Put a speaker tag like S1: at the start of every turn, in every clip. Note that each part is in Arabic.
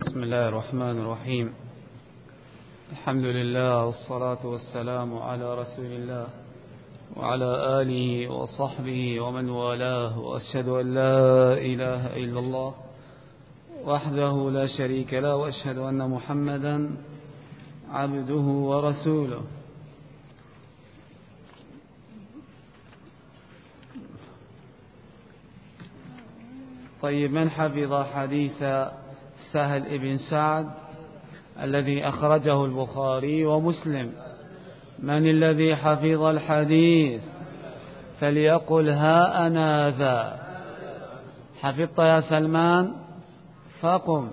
S1: بسم الله الرحمن الرحيم. الحمد لله والصلاة والسلام على رسول الله وعلى آله وصحبه ومن والاه، وأشهد أن لا إله إلا الله وحده لا شريك له، وأشهد أن محمدا عبده ورسوله. طيب، من حفظ حديث سهل بن سعد الذي أخرجه البخاري ومسلم؟ من الذي حفظ الحديث فليقل ها أنا ذا. حفظت يا سلمان؟ فقم.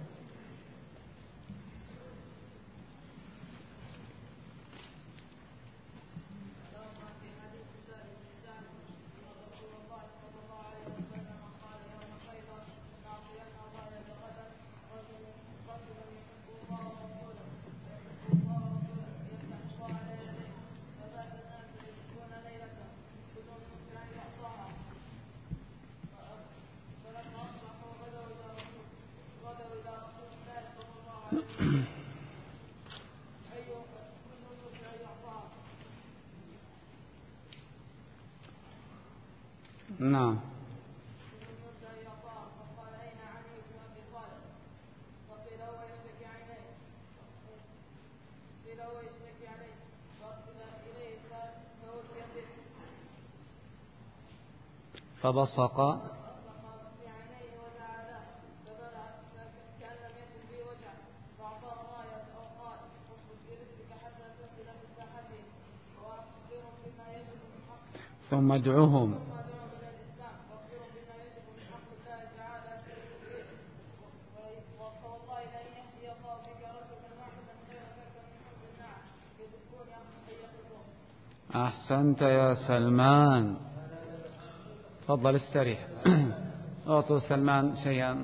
S1: نعم. فبصق ثم ادعوهم. أحسنت يا سلمان، تفضل استريح. أعطوا سلمان شيئا.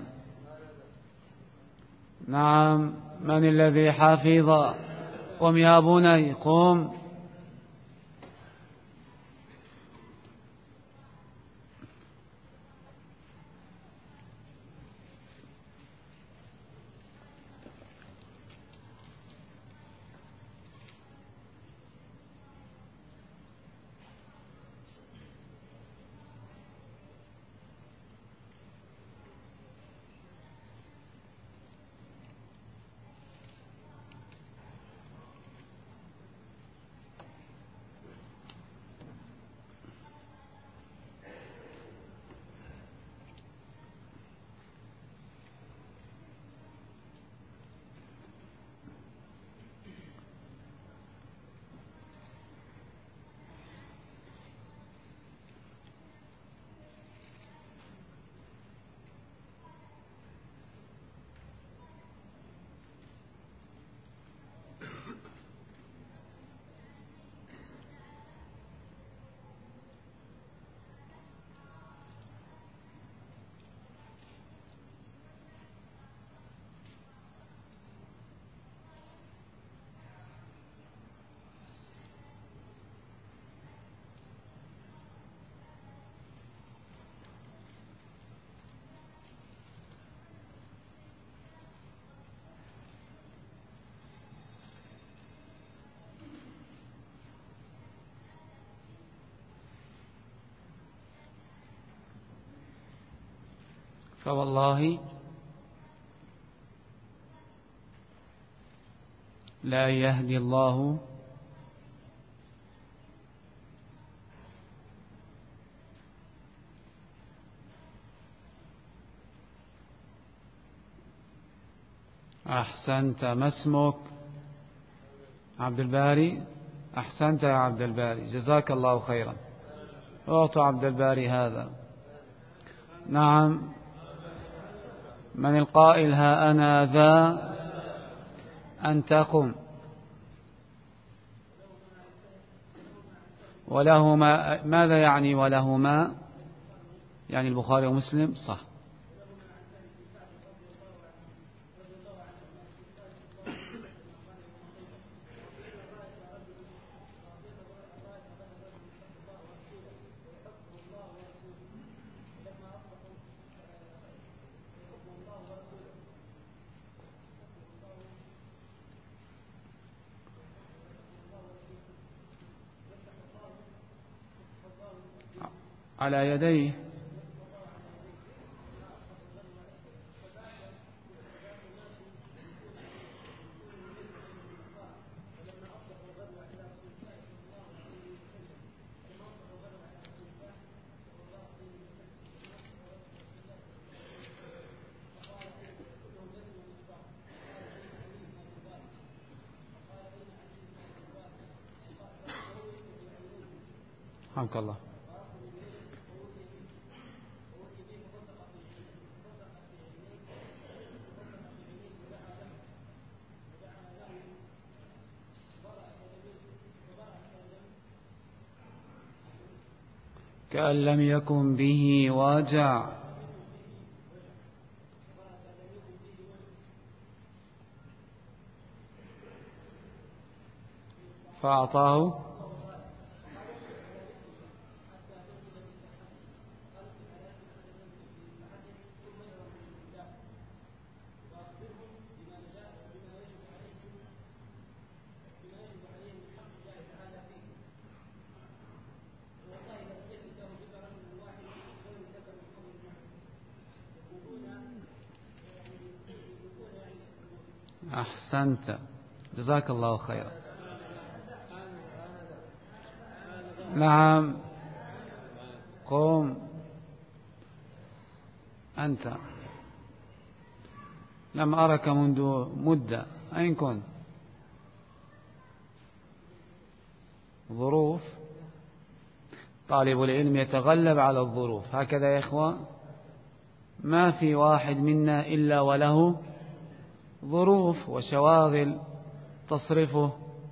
S1: نعم، من الذي حفظ؟ قم يا بني قم. فوالله لا يهدي الله أحسنت. ما اسمك؟ عبد الباري. أحسنت يا عبد الباري، جزاك الله خيرا. أعطوا عبد الباري هذا. نعم، من القائل ها أنا ذا؟ أنت قم. ولهما ماذا يعني؟ ولهما يعني البخاري ومسلم، صح. على يديه. رحمك الله. كأن لم يكن به واجع. فأعطاه أحسنت، جزاك الله خيرا. نعم، قم أنت. لم أرك منذ مدة، أين كنت؟ ظروف. طالب العلم يتغلب على الظروف، هكذا يا إخوة. ما في واحد منا إلا وله ظروف وشواغل تصرفه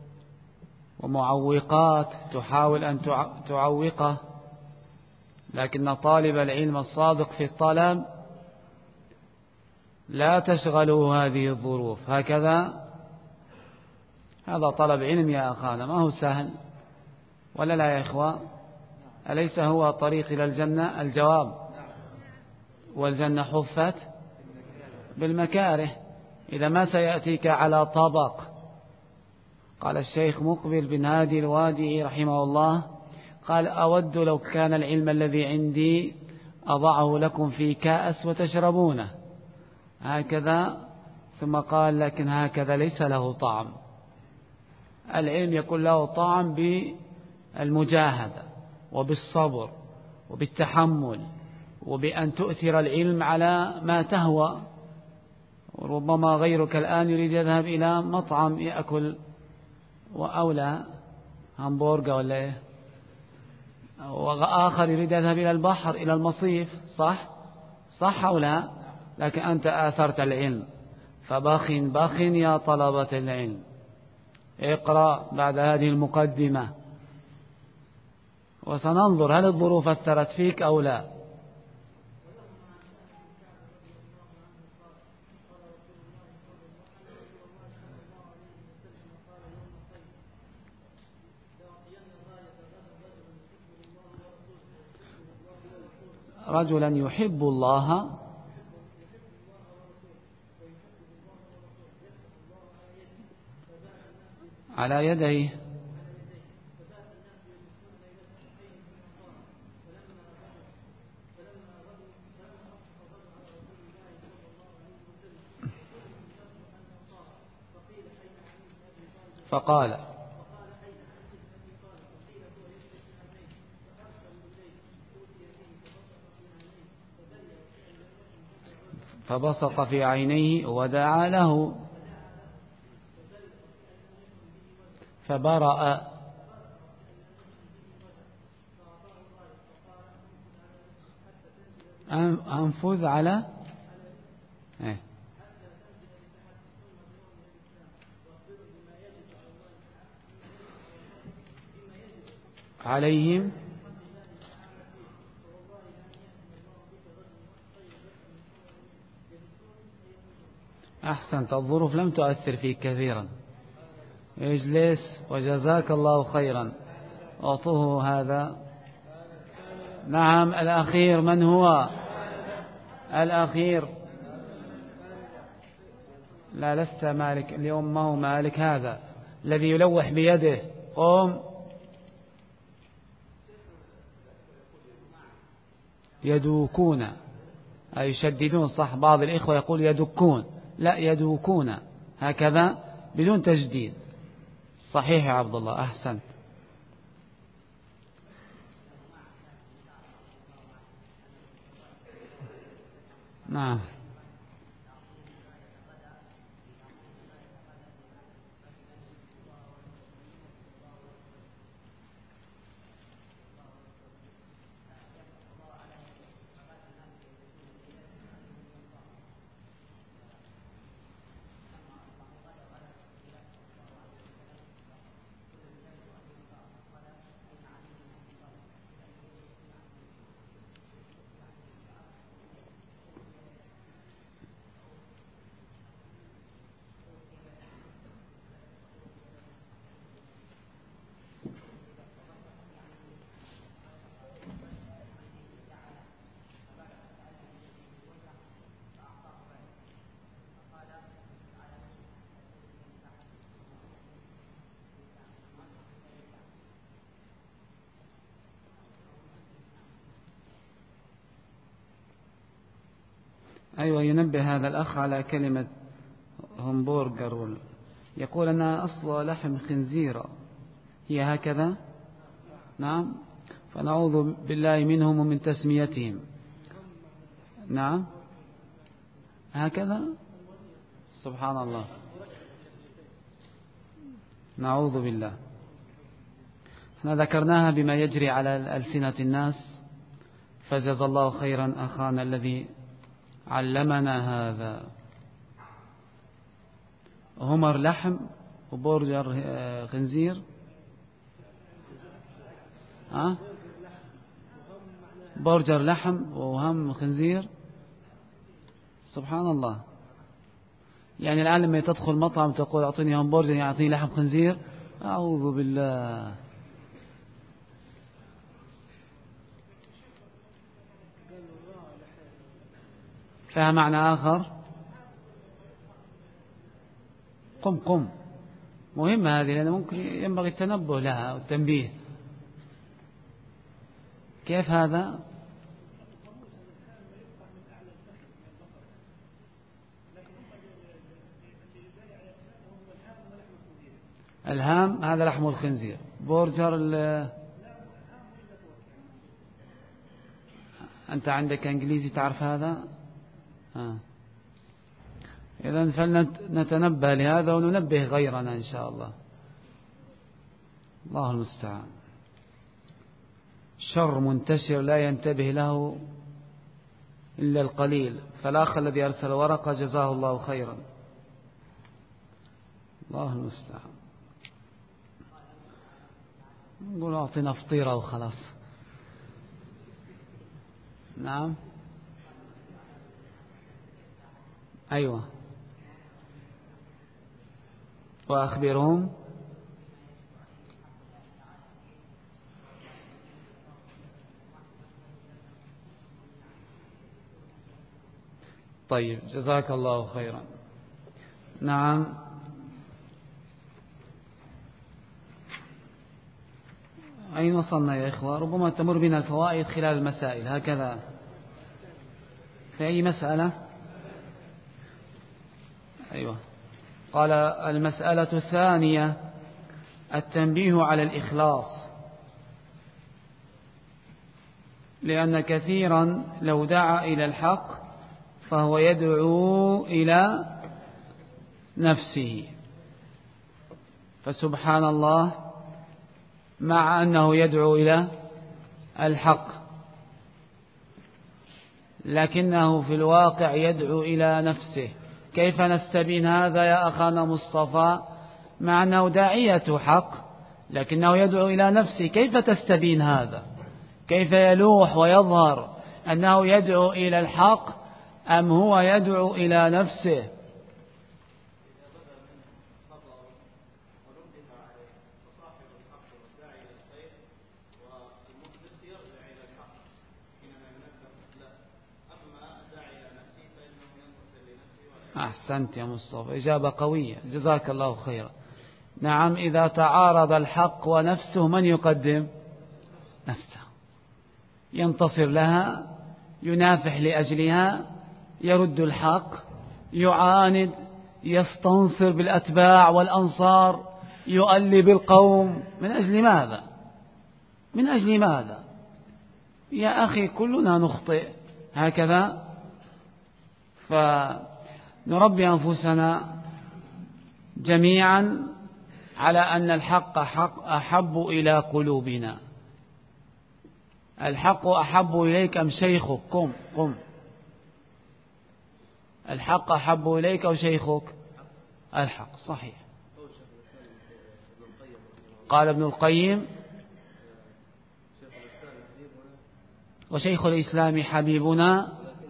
S1: ومعوقات تحاول أن تعوقه، لكن طالب العلم الصادق في الطلب لا تشغله هذه الظروف. هكذا هذا طلب علم يا أخانا، ما هو سهل، ولا لا يا إخوة؟ أليس هو طريق إلى الجنة؟ الجواب: والجنة حفت بالمكاره. إذا ما سيأتيك على طبق. قال الشيخ مقبل بن هادي الوادعي رحمه الله، قال: أود لو كان العلم الذي عندي أضعه لكم في كأس وتشربونه، هكذا. ثم قال: لكن هكذا ليس له طعم. العلم يكون له طعم بالمجاهدة وبالصبر وبالتحمل، وبأن تؤثر العلم على ما تهوى. ربما غيرك الآن يريد يذهب إلى مطعم يأكل وأولى همبورغر ولا إيه، وآخر يريد يذهب إلى البحر إلى المصيف، صح أو لا؟ لكن أنت آثرت العلم، فبخ يا طلبة العلم. اقرأ بعد هذه المقدمة وسننظر هل الظروف أثرت فيك أو لا. رجلا يحب الله على يديه. فقال: فبصق في عينيه ودعا له فبرأ. أنفذ على عليهم. أحسنت، الظروف لم تؤثر فيك كثيرا. اجلس وجزاك الله خيرا. أعطوه هذا. نعم، الأخير من هو؟ الأخير. لا، لست مالك اليوم، ما هو مالك، هذا الذي يلوح بيده. قم. يدوكون أي يشددون، صح، بعض الإخوة يقول يدكون، لا، يدوكون هكذا بدون تجديد. صحيح يا عبد الله، أحسنت. نعم. أيوة، ينبه هذا الأخ على كلمة همبرجر، يقول أنها أصل لحم خنزير، هي هكذا. نعم، فنعوذ بالله منهم ومن تسميتهم. نعم، هكذا، سبحان الله، نعوذ بالله. احنا ذكرناها بما يجري على ألسنة الناس، فجزا الله خيرا أخانا الذي علمنا هذا. همر لحم وبرجر خنزير، برجر لحم وهم خنزير، سبحان الله. يعني الآن لما تدخل مطعم تقول أعطيني همبرجر، يعني أعطيني لحم خنزير، أعوذ بالله. فيها معنى آخر. قم مهمة هذه، لأن ممكن ينبغي التنبه لها والتنبيه. كيف هذا؟ الهام هذا لحم الخنزير، برجر أنت عندك إنجليزي تعرف هذا؟ إذن فلنتنبه لهذا وننبه غيرنا إن شاء الله. الله المستعان. شر منتشر لا ينتبه له إلا القليل، فالأخ الذي أرسل ورقة جزاه الله خيرا. الله المستعان. نقول أعطينا فطيرة وخلاص. نعم، أيوة، وأخبرهم. طيب، جزاك الله خيرا. نعم، أين وصلنا يا إخوة؟ ربما تمر بنا الفوائد خلال المسائل هكذا. في أي مسألة؟ أيوة. قال المسألة الثانية التنبيه على الإخلاص، لأن كثيرا لو دعا إلى الحق فهو يدعو إلى نفسه، فسبحان الله، مع أنه يدعو إلى الحق لكنه في الواقع يدعو إلى نفسه. كيف نستبين هذا يا أخانا مصطفى؟ مع أنه داعية حق لكنه يدعو إلى نفسه، كيف تستبين هذا؟ كيف يلوح ويظهر أنه يدعو إلى الحق أم هو يدعو إلى نفسه؟ أحسنت يا مصطفى، إجابة قوية، جزاك الله خيرا. نعم، إذا تعارض الحق ونفسه من يقدم؟ نفسه، ينتصر لها ينافح لأجلها، يرد الحق، يعاند، يستنصر بالأتباع والأنصار، يؤلب القوم. من أجل ماذا؟ من أجل ماذا؟ يا أخي كلنا نخطئ هكذا. فنربي أنفسنا جميعا على أن الحق أحب إلى قلوبنا. الحق أحب إليك أم شيخك؟ قم. الحق أحب إليك أو شيخك؟ الحق، صحيح. قال ابن القيم: وشيخ الإسلام حبيبنا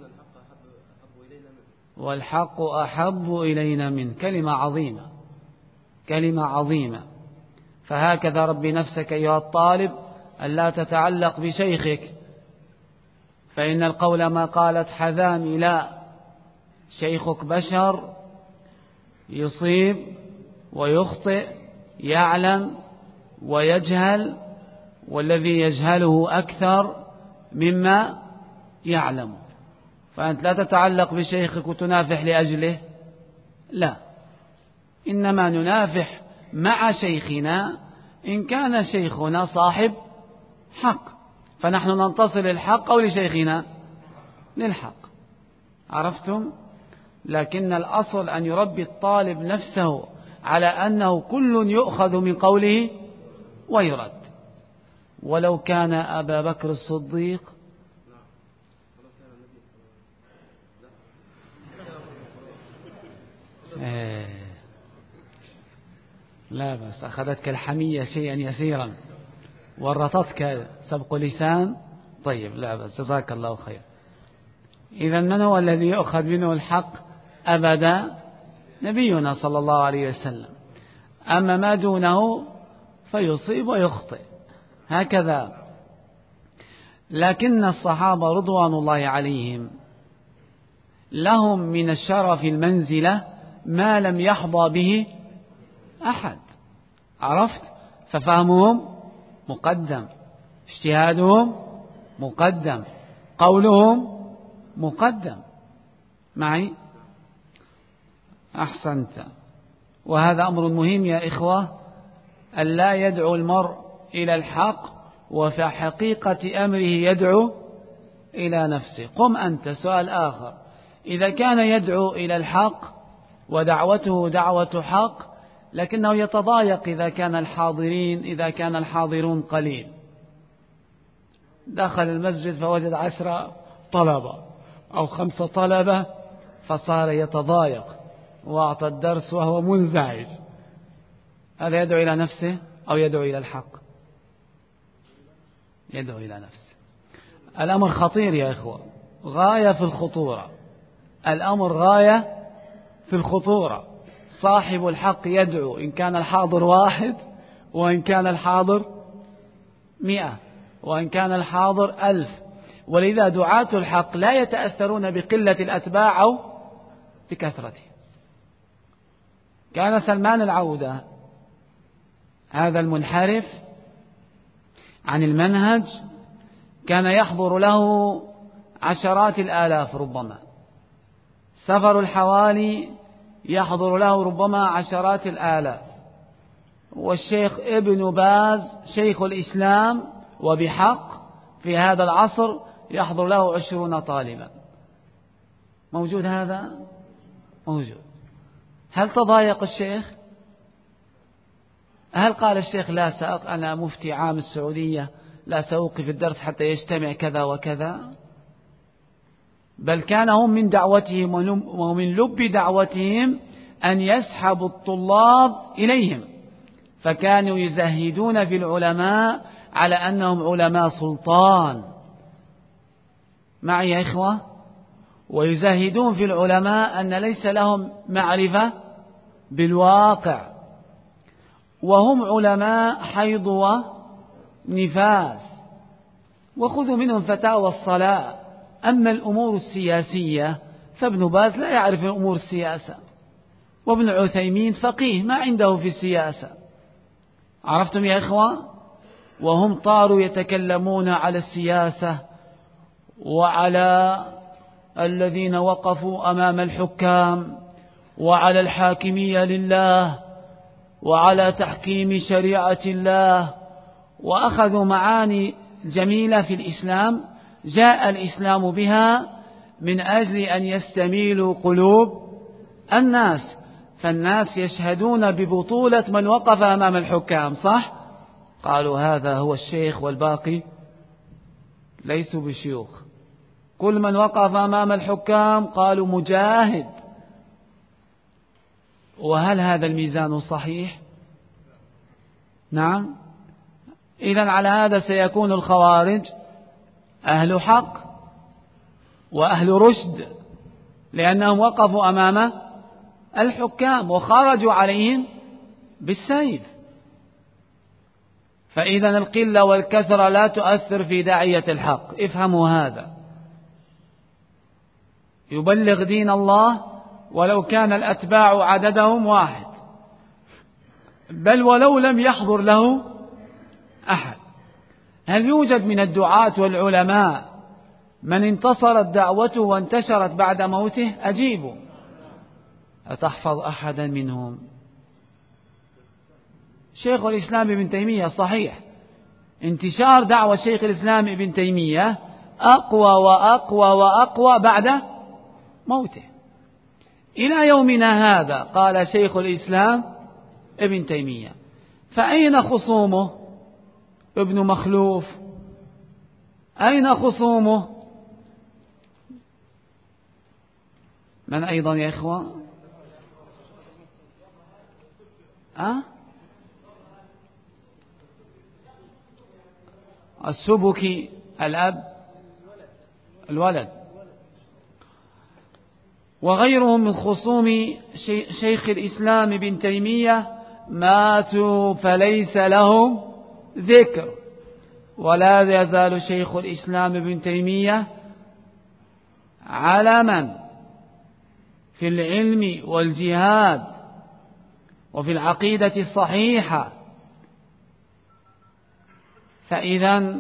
S1: والحق أحب إلينا منه. كلمة عظيمة، كلمة عظيمة. فهكذا ربي نفسك أيها الطالب، ألا تتعلق بشيخك، فإن القول ما قالت حذامي، لا، شيخك بشر، يصيب ويخطئ، يعلم ويجهل، والذي يجهله أكثر مما يعلم. فأنت لا تتعلق بشيخك وتنافح لأجله، لا، إنما ننافح مع شيخنا إن كان شيخنا صاحب حق، فنحن ننتصر للحق أو لشيخنا؟ للحق. عرفتم؟ لكن الأصل أن يربي الطالب نفسه على أنه كل يؤخذ من قوله ويرد. ولو كان أبا بكر الصديق لا بس أخذتك الحمية شيئا يسيرا، ورطتك سبق لسان. طيب، لا بس، جزاك الله خير. إذا من هو الذي يؤخذ منه الحق أبدا؟ نبينا صلى الله عليه وسلم. أما ما دونه فيصيب ويخطئ، هكذا. لكن الصحابة رضوان الله عليهم لهم من الشرف المنزلة ما لم يحظى به أحد. عرفت؟ ففهمهم مقدم، اجتهادهم مقدم، قولهم مقدم. معي؟ أحسنت. وهذا أمر مهم يا إخوة، أن لا يدعو المرء إلى الحق وفي حقيقة أمره يدعو إلى نفسه. قم أنت. سؤال آخر: إذا كان يدعو إلى الحق ودعوته دعوة حق، لكنه يتضايق إذا كان الحاضرون قليل، دخل المسجد فوجد 10 طلبة أو 5 طلبة، فصار يتضايق وأعطى الدرس وهو منزعج، هذا يدعو إلى نفسه أو يدعو إلى الحق؟ يدعو إلى نفسه. الأمر خطير يا إخوة، غاية في الخطورة. الأمر غاية في الخطورة. صاحب الحق يدعو إن كان الحاضر 1، وإن كان الحاضر 100، وإن كان الحاضر 1000. ولذا دعاة الحق لا يتأثرون بقلة الأتباع أو بكثرته. كان سلمان العودة هذا المنحرف عن المنهج كان يحضر له عشرات الآلاف، ربما سفر الحوالي يحضر له ربما عشرات الآلاف. والشيخ ابن باز شيخ الإسلام وبحق في هذا العصر يحضر له 20 طالبا. موجود هذا؟ موجود. هل تضايق الشيخ؟ هل قال الشيخ لا أنا مفتي عام السعودية لا سأوقف الدرس حتى يجتمع كذا وكذا؟ بل كان هم من دعوتهم ومن لب دعوتهم أن يسحبوا الطلاب إليهم، فكانوا يزهدون في العلماء على أنهم علماء سلطان. معي يا إخوة؟ ويزهدون في العلماء أن ليس لهم معرفة بالواقع، وهم علماء حيض ونفاس. وخذوا منهم فتاوى الصلاة. أما الأمور السياسية فابن باز لا يعرف الأمور السياسة، وابن عثيمين فقيه ما عنده في السياسة. عرفتم يا إخوة؟ وهم طاروا يتكلمون على السياسة وعلى الذين وقفوا أمام الحكام وعلى الحاكمية لله وعلى تحكيم شريعة الله، وأخذوا معاني جميلة في الإسلام جاء الإسلام بها من أجل أن يستميلوا قلوب الناس، فالناس يشهدون ببطولة من وقف أمام الحكام، صح؟ قالوا هذا هو الشيخ والباقي ليسوا بشيوخ. كل من وقف أمام الحكام قالوا مجاهد. وهل هذا الميزان صحيح؟ نعم. إذن على هذا سيكون الخوارج أهل حق وأهل رشد، لأنهم وقفوا أمام الحكام وخرجوا عليهم بالسيف. فإذن القلة والكثرة لا تؤثر في داعية الحق، افهموا هذا. يبلغ دين الله ولو كان الأتباع عددهم واحد، بل ولو لم يحضر له أحد. هل يوجد من الدعاة والعلماء من انتصرت دعوته وانتشرت بعد موته؟ أجيبوا. أتحفظ أحدا منهم؟ شيخ الإسلام ابن تيمية صحيح، انتشار دعوة شيخ الإسلام ابن تيمية أقوى وأقوى وأقوى بعد موته. إلى يومنا هذا قال شيخ الإسلام ابن تيمية. فأين خصومه؟ ابن مخلوف، أين خصومه؟ من أيضا يا إخوة؟ السبكي الأب الولد، وغيرهم من خصوم شيخ الإسلام ابن تيمية ماتوا فليس لهم ذكر. ولا يزال شيخ الإسلام ابن تيمية علما في العلم والجهاد وفي العقيدة الصحيحة. فإذا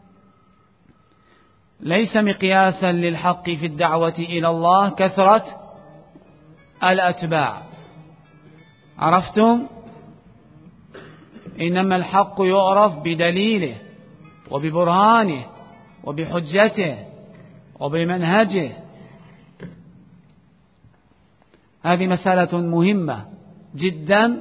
S1: ليس مقياسا للحق في الدعوة إلى الله كثرة الأتباع. عرفتم؟ إنما الحق يعرف بدليله وببرهانه وبحجته وبمنهجه. هذه مسألة مهمة جدا،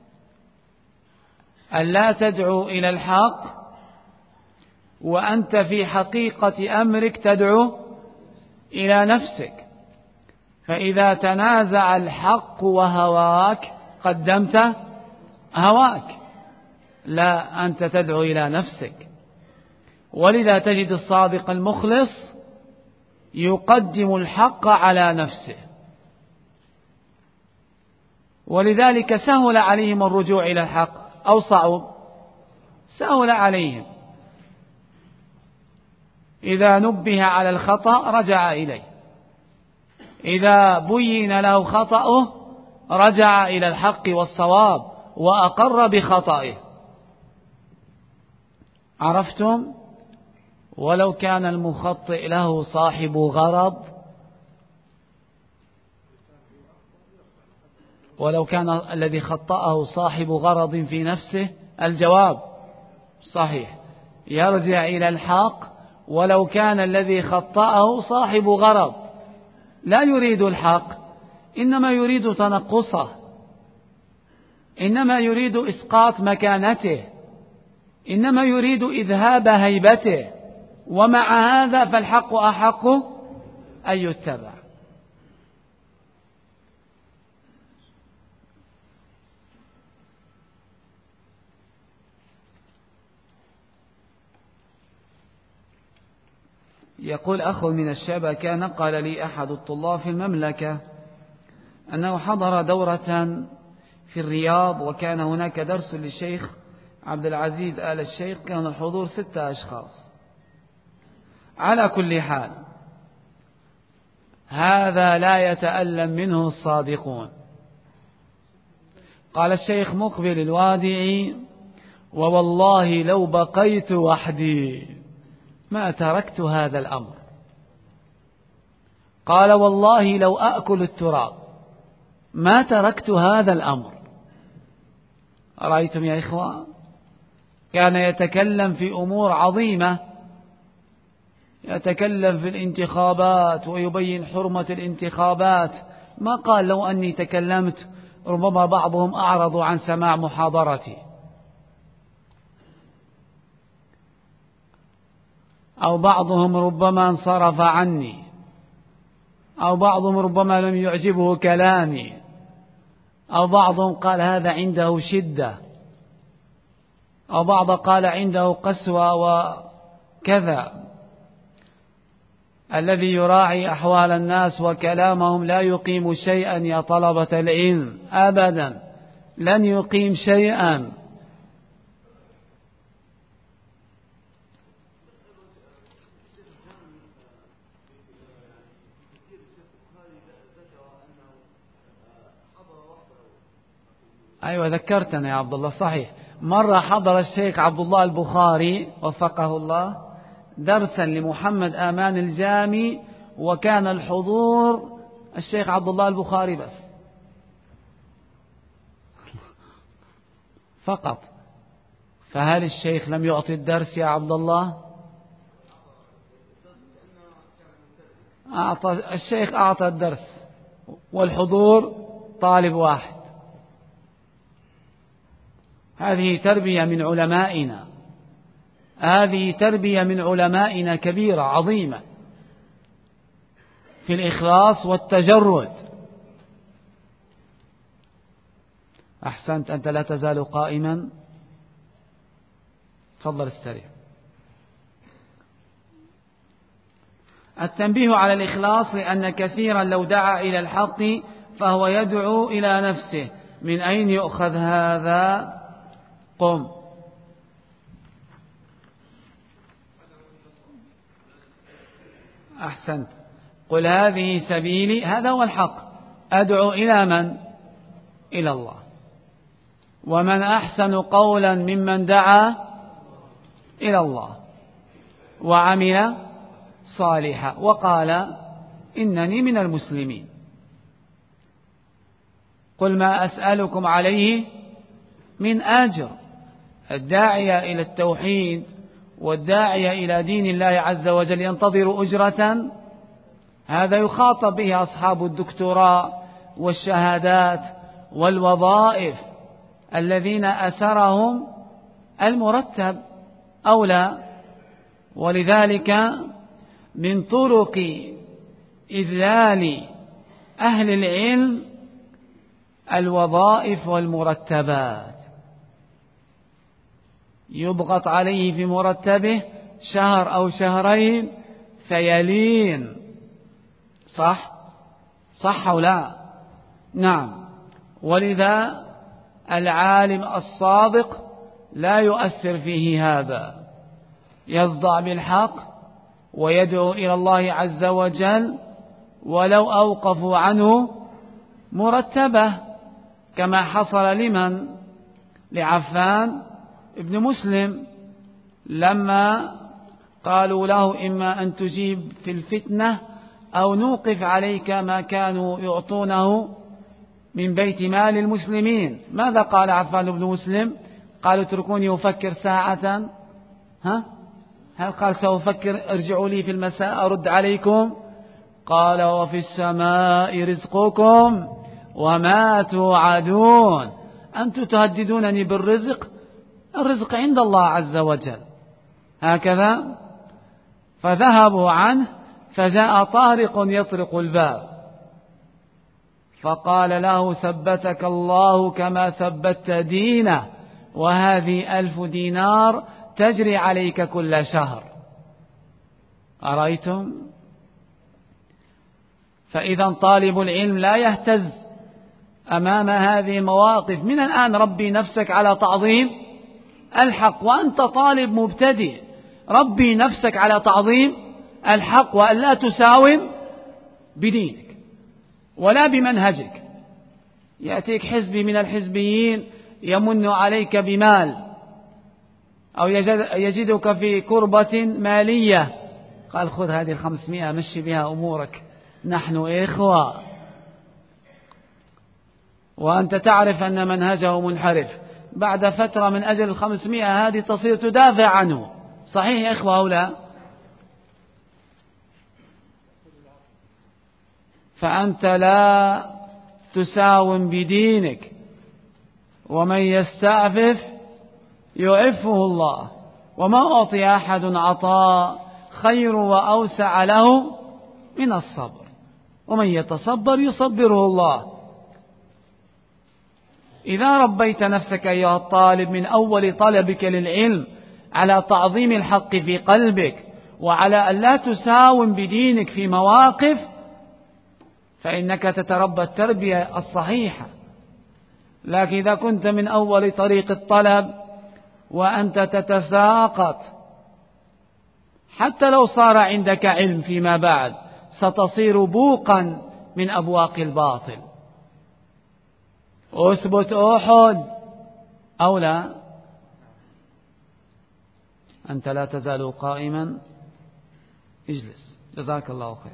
S1: أن لا تدعو إلى الحق وأنت في حقيقة أمرك تدعو إلى نفسك. فإذا تنازع الحق وهواك قدمت هواك، لا أنت تدعو إلى نفسك. ولذا تجد الصادق المخلص يقدم الحق على نفسه، ولذلك سهل عليهم الرجوع إلى الحق أو صعب؟ سهل عليهم. إذا نبه على الخطأ رجع إليه، إذا بين له خطأه رجع إلى الحق والصواب وأقر بخطئه. عرفتم؟ ولو كان المخطئ له صاحب غرض، ولو كان الذي خطأه صاحب غرض في نفسه، الجواب صحيح، يرجع إلى الحق. ولو كان الذي خطأه صاحب غرض لا يريد الحق، إنما يريد تنقصه، إنما يريد إسقاط مكانته، إنما يريد إذهاب هيبته، ومع هذا فالحق أحق أن يتبع. يقول أخ من الشبكة: نقل لي أحد الطلاب في المملكة أنه حضر دورة في الرياض، وكان هناك درس للشيخ عبد العزيز آل الشيخ، كان الحضور 6 أشخاص. على كل حال هذا لا يتألم منه الصادقون. قال الشيخ مقبل الوادعي: ووالله لو بقيت وحدي ما تركت هذا الأمر. قال والله لو أأكل التراب ما تركت هذا الأمر. رأيتم يا إخوة، كان يتكلم في أمور عظيمة، يتكلم في الانتخابات ويبين حرمة الانتخابات، ما قال لو أني تكلمت ربما بعضهم أعرضوا عن سماع محاضرتي، أو بعضهم ربما انصرف عني، أو بعضهم ربما لم يعجبه كلامي، أو بعضهم قال هذا عنده شدة، أو بعض قال عنده قسوة وكذا. الذي يراعي أحوال الناس وكلامهم لا يقيم شيئا يا طلبة العلم، أبدا لن يقيم شيئا. أيوة ذكرتنا يا عبد الله، صحيح، مرة حضر الشيخ عبد الله البخاري وفقه الله درسا لمحمد آمان الجامي، وكان الحضور الشيخ عبد الله البخاري بس فقط. فهل الشيخ لم يعطي الدرس يا عبد الله؟ الشيخ أعطى الدرس والحضور طالب واحد. هذه تربية من علمائنا، هذه تربية من علمائنا كبيرة عظيمة في الإخلاص والتجرد. أحسنت، أنت لا تزال قائما، تفضل استريح. التنبيه على الإخلاص، لأن كثيرا لو دعا إلى الحق فهو يدعو إلى نفسه. من أين يؤخذ هذا؟ قم. أحسنت، قل هذه سبيلي، هذا هو الحق، أدعو إلى من؟ إلى الله. ومن أحسن قولا ممن دعا إلى الله وعمل صالحا وقال إنني من المسلمين. قل ما أسألكم عليه من أجر. الداعية إلى التوحيد والداعية إلى دين الله عز وجل ينتظر أجرة، هذا يخاطب به أصحاب الدكتوراه والشهادات والوظائف الذين أسرهم المرتب أولى. ولذلك من طرق إذلال أهل العلم الوظائف والمرتبات، يضغط عليه في مرتبه شهر أو شهرين فيلين. صح أو لا؟ نعم. ولذا العالم الصادق لا يؤثر فيه هذا، يصدع بالحق ويدعو إلى الله عز وجل ولو أوقفوا عنه مرتبه، كما حصل لمن؟ لعفان ابن مسلم، لما قالوا له إما أن تجيب في الفتنة أو نوقف عليك ما كانوا يعطونه من بيت مال المسلمين. ماذا قال عفان بن مسلم؟ قالوا اتركوني أفكر ساعة. هل قال سأفكر ارجعوا لي في المساء أرد عليكم؟ قال وفي السماء رزقكم وما توعدون. أنتم تهددونني بالرزق، الرزق عند الله عز وجل. هكذا فذهبوا عنه، فجاء طارق يطرق الباب فقال له ثبتك الله كما ثبت دينه، وهذه 1000 دينار تجري عليك كل شهر. أرأيتم؟ فإذا طالب العلم لا يهتز أمام هذه المواقف. من الآن ربي نفسك على تعظيم الحق، وأنت طالب مبتدئ ربي نفسك على تعظيم الحق، وأن لا تساوم بدينك ولا بمنهجك. يأتيك حزبي من الحزبيين يمن عليك بمال، أو يجدك في كربة مالية، قال خذ هذه 500 مشي بها أمورك، نحن إخوة، وأنت تعرف أن منهجه منحرف. بعد فترة من أجل 500 هذه تصير تدافع عنه. صحيح يا إخوة أو لا؟ فأنت لا تساوم بدينك، ومن يستعفف يعفه الله، وما أعطي أحد عطاء خير وأوسع له من الصبر، ومن يتصبر يصبره الله. إذا ربيت نفسك أيها الطالب من أول طلبك للعلم على تعظيم الحق في قلبك، وعلى أن لا تساوم بدينك في مواقف، فإنك تتربى التربية الصحيحة. لكن إذا كنت من أول طريق الطلب وأنت تتساقط، حتى لو صار عندك علم فيما بعد ستصير بوقا من أبواق الباطل. أثبت أحد أو لا؟ أنت لا تزال قائما، اجلس، جزاك الله خير.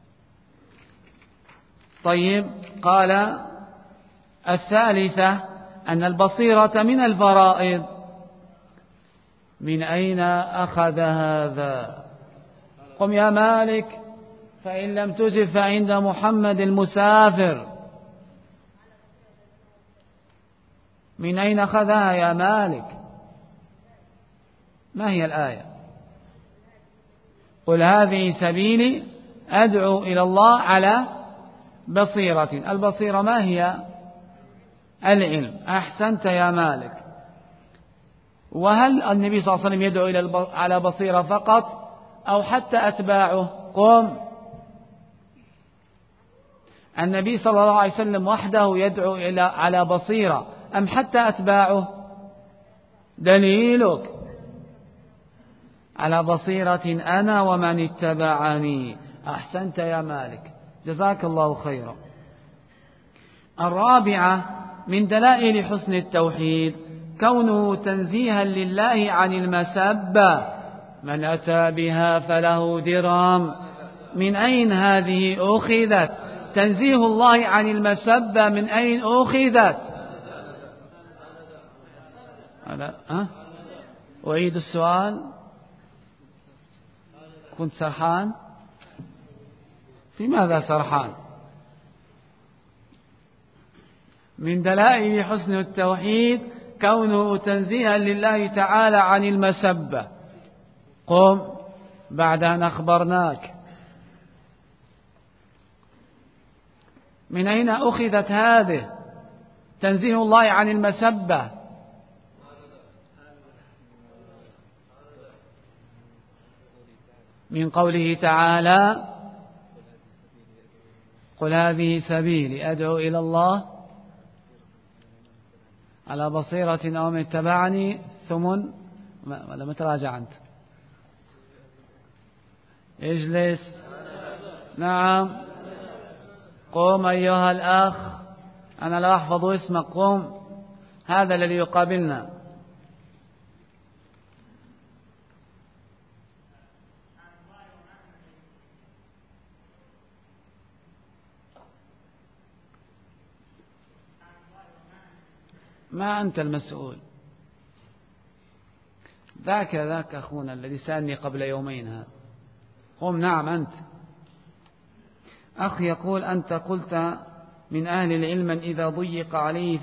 S1: طيب، قال الثالثة أن البصيرة من الفرائض. من أين أخذ هذا؟ قم يا مالك، فإن لم تجب فعند محمد المسافر. من أين أخذها يا مالك؟ ما هي الآية؟ قل هذه سبيلي أدعو إلى الله على بصيرة. البصيرة ما هي؟ العلم. أحسنت يا مالك. وهل النبي صلى الله عليه وسلم يدعو على بصيرة فقط أو حتى أتباعه؟ قم. النبي صلى الله عليه وسلم وحده يدعو على بصيرة أم حتى أتباعه؟ دليلك؟ على بصيرة أنا ومن اتبعني. أحسنت يا مالك، جزاك الله خيرا. الرابعة من دلائل حسن التوحيد كونه تنزيها لله عن المسبة. من أتى بها فله درهم. من أين هذه أخذت؟ تنزيه الله عن المسبة من أين أخذت؟ أعيد السؤال. كنت سرحان؟ في ماذا سرحان؟ من دلائل حسن التوحيد كونه تنزيها لله تعالى عن المسبة. قم بعد أن أخبرناك. من أين أخذت هذه؟ تنزيه الله عن المسبة. من قوله تعالى قل هذه سبيلي أدعو إلى الله على بصيرة أو من اتبعني ثمن ولا متراجع أنت؟ اجلس. نعم. قم أيها الأخ، أنا لا أحفظ اسمك. قم، هذا الذي يقابلنا. ما أنت المسؤول. ذاك أخونا الذي سألني قبل يومين هذا. قم. نعم أنت. أخ يقول أنت قلت من أهل العلم إذا ضيق عليه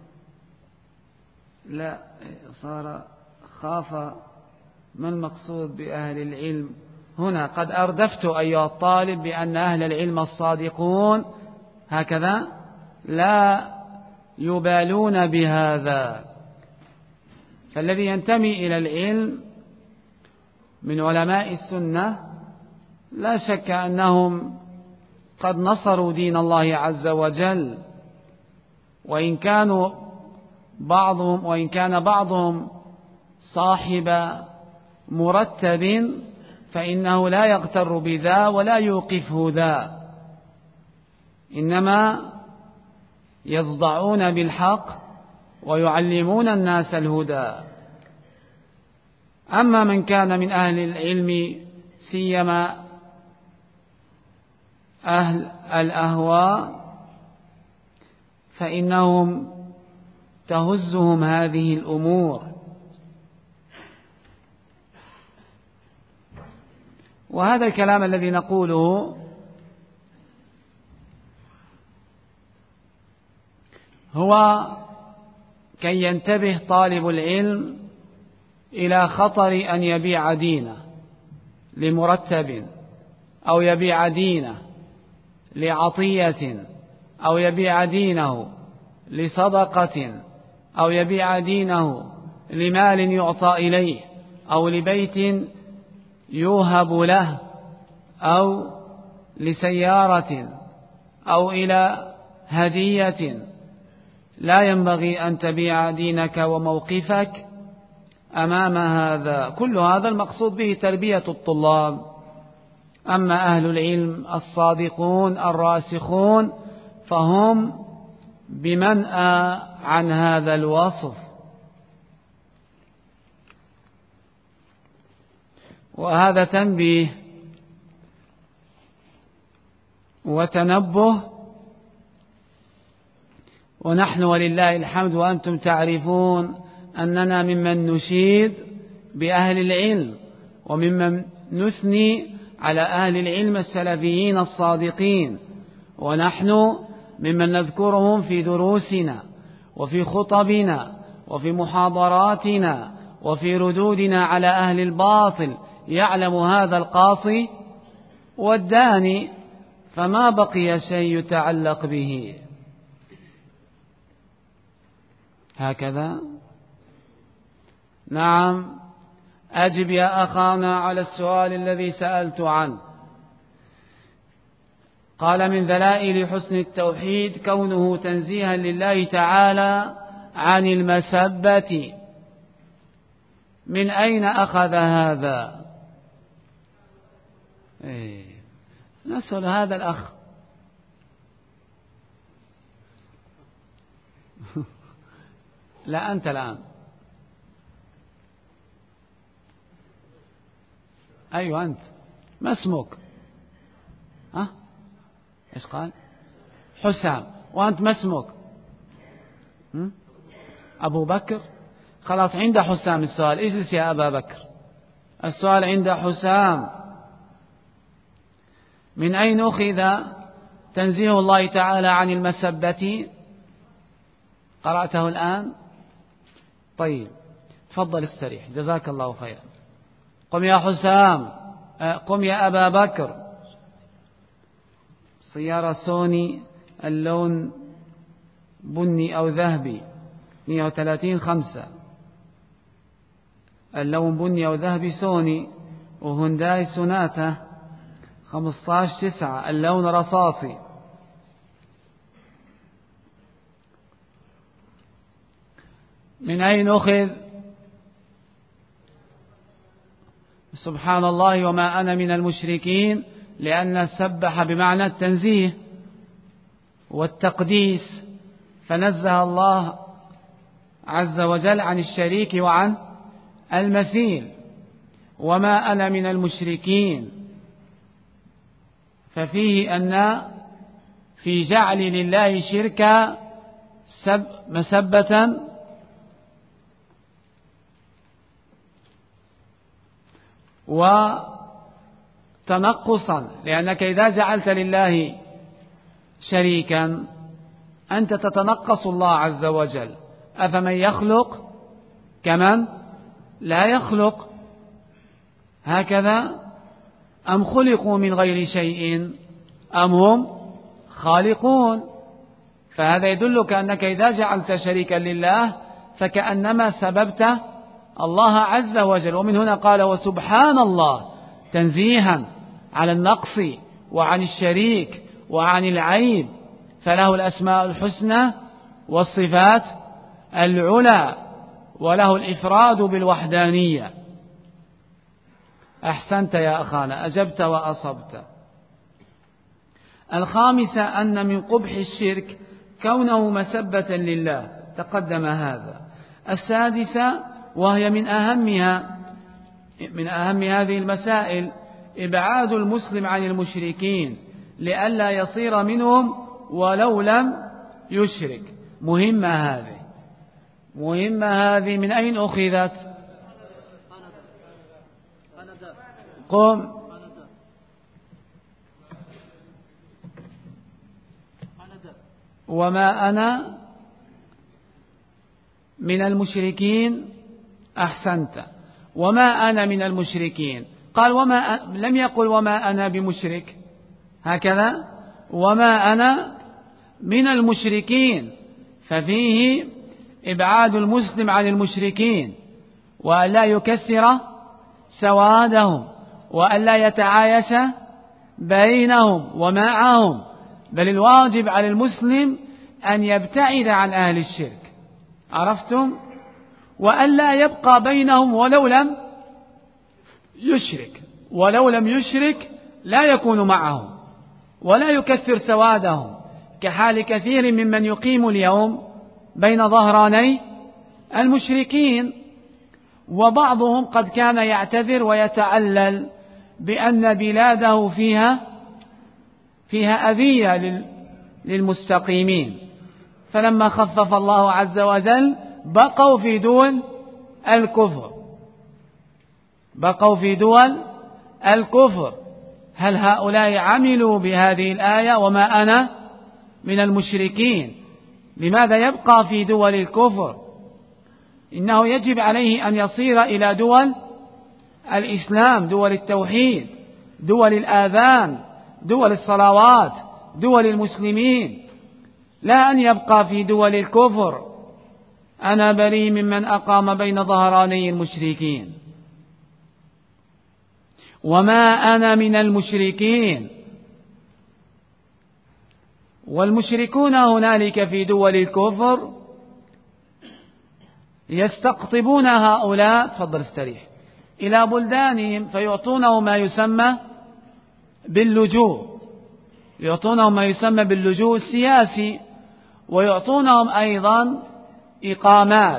S1: لا صار خاف. ما المقصود بأهل العلم هنا؟ قد أردفت أيها الطالب بأن أهل العلم الصادقون هكذا لا يبالون بهذا. فالذي ينتمي إلى العلم من علماء السنة لا شك أنهم قد نصروا دين الله عز وجل، وإن كان بعضهم صاحب مرتب فإنه لا يغتر بذا ولا يوقفه ذا، إنما يصدعون بالحق ويعلمون الناس الهدى. أما من كان من أهل العلم سيما أهل الأهواء فإنهم تهزهم هذه الأمور، وهذا الكلام الذي نقوله هو كي ينتبه طالب العلم إلى خطر أن يبيع دينه لمرتب، أو يبيع دينه لعطية، أو يبيع دينه لصدقة، أو يبيع دينه لمال يعطى إليه، أو لبيت يوهب له، أو لسيارة، أو إلى هدية. لا ينبغي أن تبيع دينك وموقفك أمام هذا. كل هذا المقصود به تربية الطلاب. أما أهل العلم الصادقون الراسخون فهم بمنأى عن هذا الوصف. وهذا تنبيه وتنبه، ونحن ولله الحمد وأنتم تعرفون أننا ممن نشيد بأهل العلم، وممن نثني على أهل العلم السلفيين الصادقين، ونحن ممن نذكرهم في دروسنا وفي خطبنا وفي محاضراتنا وفي ردودنا على أهل الباطل. يعلم هذا القاصي والداني، فما بقي شيء يتعلق به. هكذا. نعم، أجب يا أخانا على السؤال الذي سألت عنه. قال: من دلائل حسن التوحيد كونه تنزيها لله تعالى عن المسبة. من أين أخذ هذا؟ نسأل هذا الأخ. لا، أنت الآن. أيوة أنت. ما اسمك؟ إيش قال؟ حسام. وأنت ما اسمك؟ أبو بكر. خلاص، عند حسام السؤال. اجلس يا أبا بكر. السؤال عند حسام: من أين أخذ تنزيه الله تعالى عن المسبة؟ قرأته الآن؟ طيب، تفضل استريح، جزاك الله خيرا. قم يا حسام. قم يا أبا بكر. سيارة سوني، اللون بني أو ذهبي، 130/5. اللون بني أو ذهبي سوني. وهونداي سوناتا 15/9، اللون رصاصي. من أين أخذ؟ سبحان الله، وما أنا من المشركين، لأن سبح بمعنى التنزيه والتقديس، فنزه الله عز وجل عن الشريك وعن المثيل. وما أنا من المشركين، ففيه أن في جعل لله شركا مسبة وتنقصا، لأنك إذا جعلت لله شريكا أنت تتنقص الله عز وجل. أفمن يخلق كمن لا يخلق؟ هكذا. أم خلقوا من غير شيء أم هم خالقون؟ فهذا يدلك أنك إذا جعلت شريكا لله فكأنما سببت الله عز وجل. ومن هنا قال: وسبحان الله، تنزيها على النقص وعن الشريك وعن العيب، فله الأسماء الحسنى والصفات العلى، وله الإفراد بالوحدانية. أحسنت يا أخانا، أجبت وأصبت. الخامسة أن من قبح الشرك كونه مسبة لله، تقدم هذا. السادسة، وهي من أهم هذه المسائل، إبعاد المسلم عن المشركين لئلا يصير منهم ولو لم يشرك. مهمة هذه من أين أخذت؟ قم. وما أنا من المشركين. أحسنت. وما أنا من المشركين. قال لم يقل وما أنا بمشرك، هكذا وما أنا من المشركين، ففيه إبعاد المسلم عن المشركين، وأن لا يكثر سوادهم، وأن لا يتعايش بينهم ومعهم، بل الواجب على المسلم أن يبتعد عن أهل الشرك. عرفتم؟ وأن لا يبقى بينهم ولو لم يشرك لا يكون معهم ولا يكثر سوادهم، كحال كثير ممن يقيم اليوم بين ظهراني المشركين. وبعضهم قد كان يعتذر ويتعلل بأن بلاده فيها أذية للمستقيمين، فلما خفف الله عز وجل بقوا في دول الكفر. هل هؤلاء عملوا بهذه الآية وما أنا من المشركين؟ لماذا يبقى في دول الكفر؟ إنه يجب عليه أن يصير إلى دول الإسلام، دول التوحيد، دول الآذان، دول الصلوات، دول المسلمين، لا أن يبقى في دول الكفر. أنا بريء ممن أقام بين ظهراني المشركين. وما أنا من المشركين. والمشركون هنالك في دول الكفر يستقطبون هؤلاء، تفضل استريح، إلى بلدانهم فيعطونهم ما يسمى باللجوء السياسي، ويعطونهم أيضا إقامات،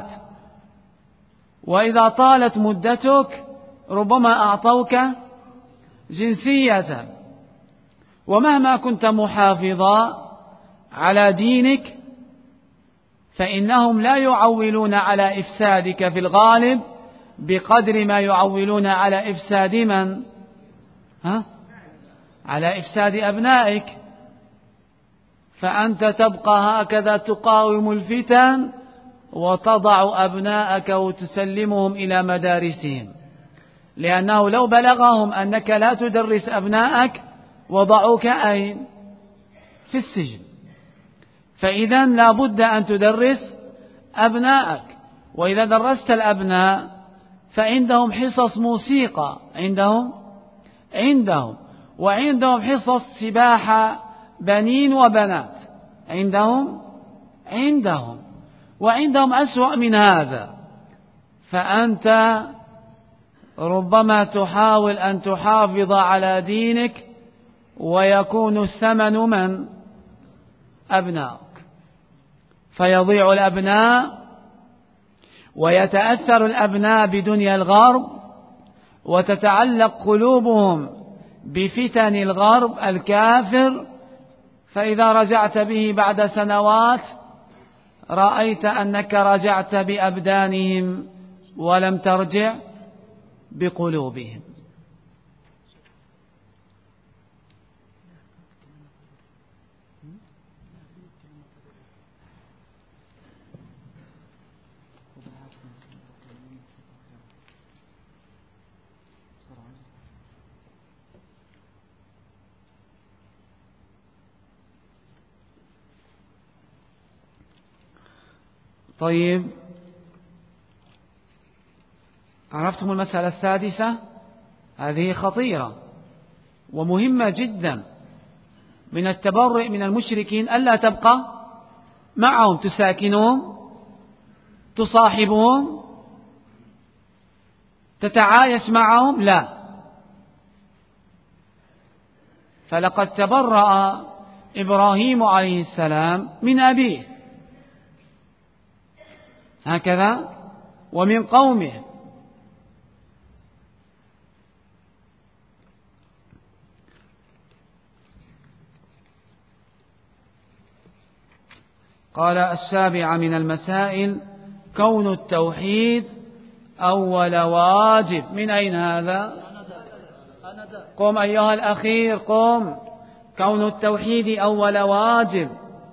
S1: وإذا طالت مدتك ربما أعطوك جنسية. ومهما كنت محافظا على دينك فإنهم لا يعولون على إفسادك في الغالب بقدر ما يعولون على إفساد من؟ على إفساد أبنائك. فأنت تبقى هكذا تقاوم الفتن وتضع أبنائك وتسلمهم إلى مدارسهم، لأنه لو بلغهم أنك لا تدرس أبنائك وضعوك أين؟ في السجن. فإذا لا بد أن تدرس أبنائك. وإذا درست الأبناء فعندهم حصص موسيقى، عندهم وعندهم حصص سباحة بنين وبنات، عندهم وعندهم أسوأ من هذا. فأنت ربما تحاول أن تحافظ على دينك ويكون الثمن من؟ أبنائك، فيضيع الأبناء ويتأثر الأبناء بدنيا الغرب، وتتعلق قلوبهم بفتن الغرب الكافر. فإذا رجعت به بعد سنوات رأيت أنك رجعت بأبدانهم ولم ترجع بقلوبهم. طيب، عرفتم المسألة السادسة؟ هذه خطيرة ومهمة جدا. من التبرؤ من المشركين ألا تبقى معهم، تساكنهم، تصاحبهم، تتعايش معهم، لا. فلقد تبرأ إبراهيم عليه السلام من أبيه هكذا ومن قومه. قال: السابعة من المسائل كون التوحيد أول واجب. من أين هذا؟ قم أيها الأخير قم. كون التوحيد أول واجب.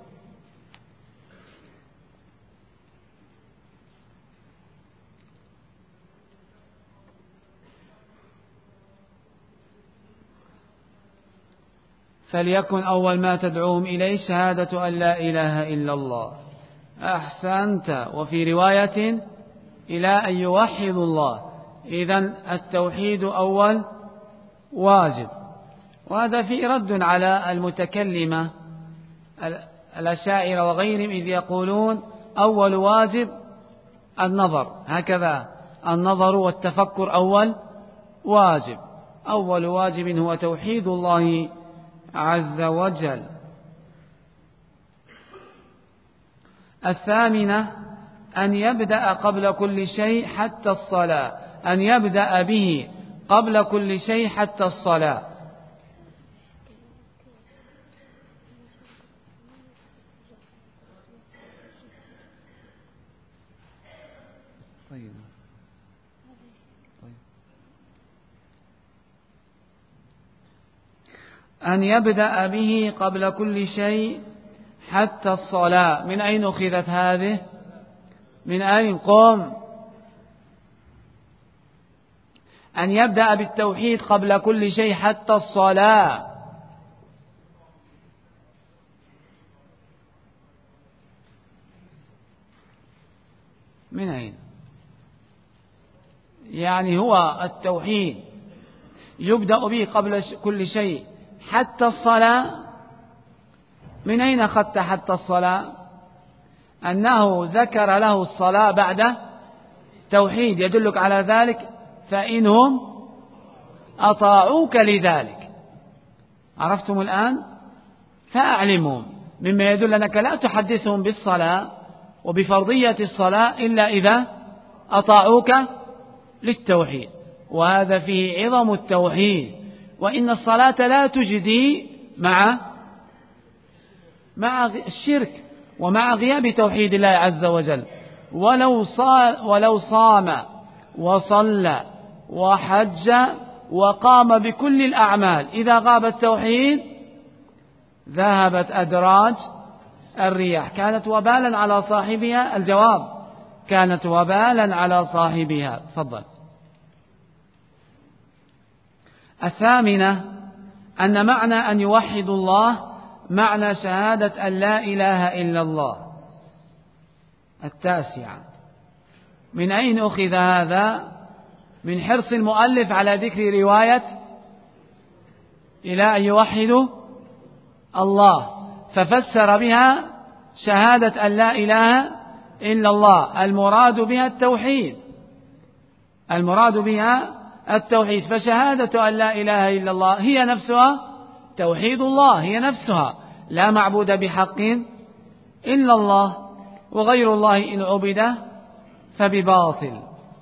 S1: فليكن أول ما تدعوهم إليه شهادة أن لا إله إلا الله. أحسنت. وفي رواية إلى أن يوحدوا الله. إذن التوحيد أول واجب. وهذا فيه رد على المتكلمة الأشاعرة وغيرهم إذ يقولون أول واجب النظر، هكذا النظر والتفكر أول واجب. أول واجب هو توحيد الله عز وجل. الثامنة أن يبدأ قبل كل شيء حتى الصلاة. أن يبدأ به قبل كل شيء حتى الصلاة. أن يبدأ به قبل كل شيء حتى الصلاة. من أين أخذت هذه؟ من أين؟ قم. أن يبدأ بالتوحيد قبل كل شيء حتى الصلاة. من أين؟ يعني هو التوحيد يبدأ به قبل كل شيء حتى الصلاة. من أين أخذت حتى الصلاة؟ أنه ذكر له الصلاة بعد توحيد يدلك على ذلك. فإنهم أطاعوك لذلك. عرفتم الآن؟ فأعلمهم، مما يدل أنك لا تحدثهم بالصلاة وبفرضية الصلاة إلا إذا أطاعوك للتوحيد. وهذا فيه عظم التوحيد. وإن الصلاة لا تجدي مع الشرك ومع غياب توحيد الله عز وجل. ولو صام وصلى وحج وقام بكل الأعمال، إذا غاب التوحيد ذهبت أدراج الرياح، كانت وبالا على صاحبها. الجواب: كانت وبالا على صاحبها. تفضل. الثامنة أن معنى أن يوحدوا الله معنى شهادة أن لا إله إلا الله. التاسعة: من أين أخذ هذا؟ من حرص المؤلف على ذكر رواية إلى أن يوحدوا الله، ففسر بها شهادة أن لا إله إلا الله. المراد بها التوحيد. المراد بها التوحيد. فشهادة أن لا إله إلا الله هي نفسها توحيد الله، هي نفسها لا معبود بحق إلا الله، وغير الله إن عبد فبباطل.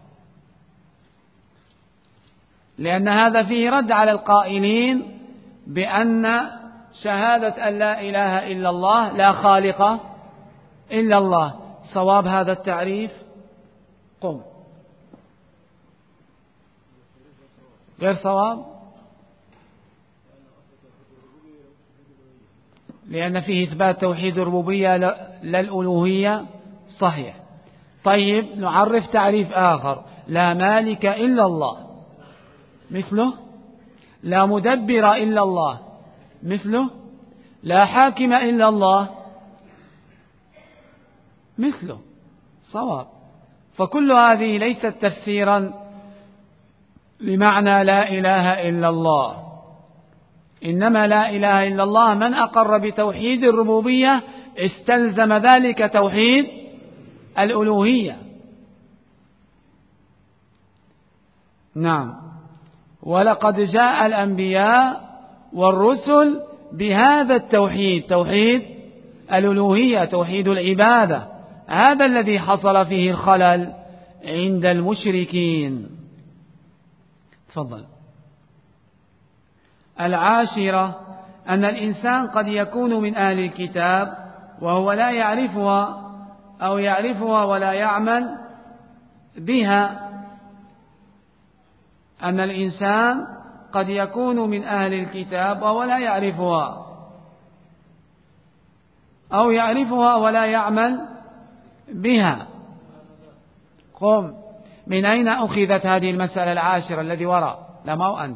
S1: لأن هذا فيه رد على القائلين بأن شهادة أن لا إله إلا الله لا خالق إلا الله. صواب هذا التعريف؟ قم. غير صواب، لأن فيه إثبات توحيد الربوبية لا الألوهية. صحيح. طيب نعرف تعريف آخر: لا مالك إلا الله مثله، لا مدبر إلا الله مثله، لا حاكم إلا الله مثله. صواب. فكل هذه ليست تفسيرا لمعنى لا إله إلا الله، إنما لا إله إلا الله من أقر بتوحيد الربوبية استلزم ذلك توحيد الألوهية. نعم. ولقد جاء الأنبياء والرسل بهذا التوحيد، توحيد الألوهية، توحيد العبادة. هذا الذي حصل فيه الخلل عند المشركين. تفضل. العاشرة أن الإنسان قد يكون من أهل الكتاب وهو لا يعرفها أو يعرفها ولا يعمل بها، أن الإنسان قد يكون من أهل الكتاب وهو لا يعرفها، أو يعرفها ولا يعمل بها. قم، من أين أخذت هذه المسألة العاشرة الذي وراء؟ لا، ما هو أنت،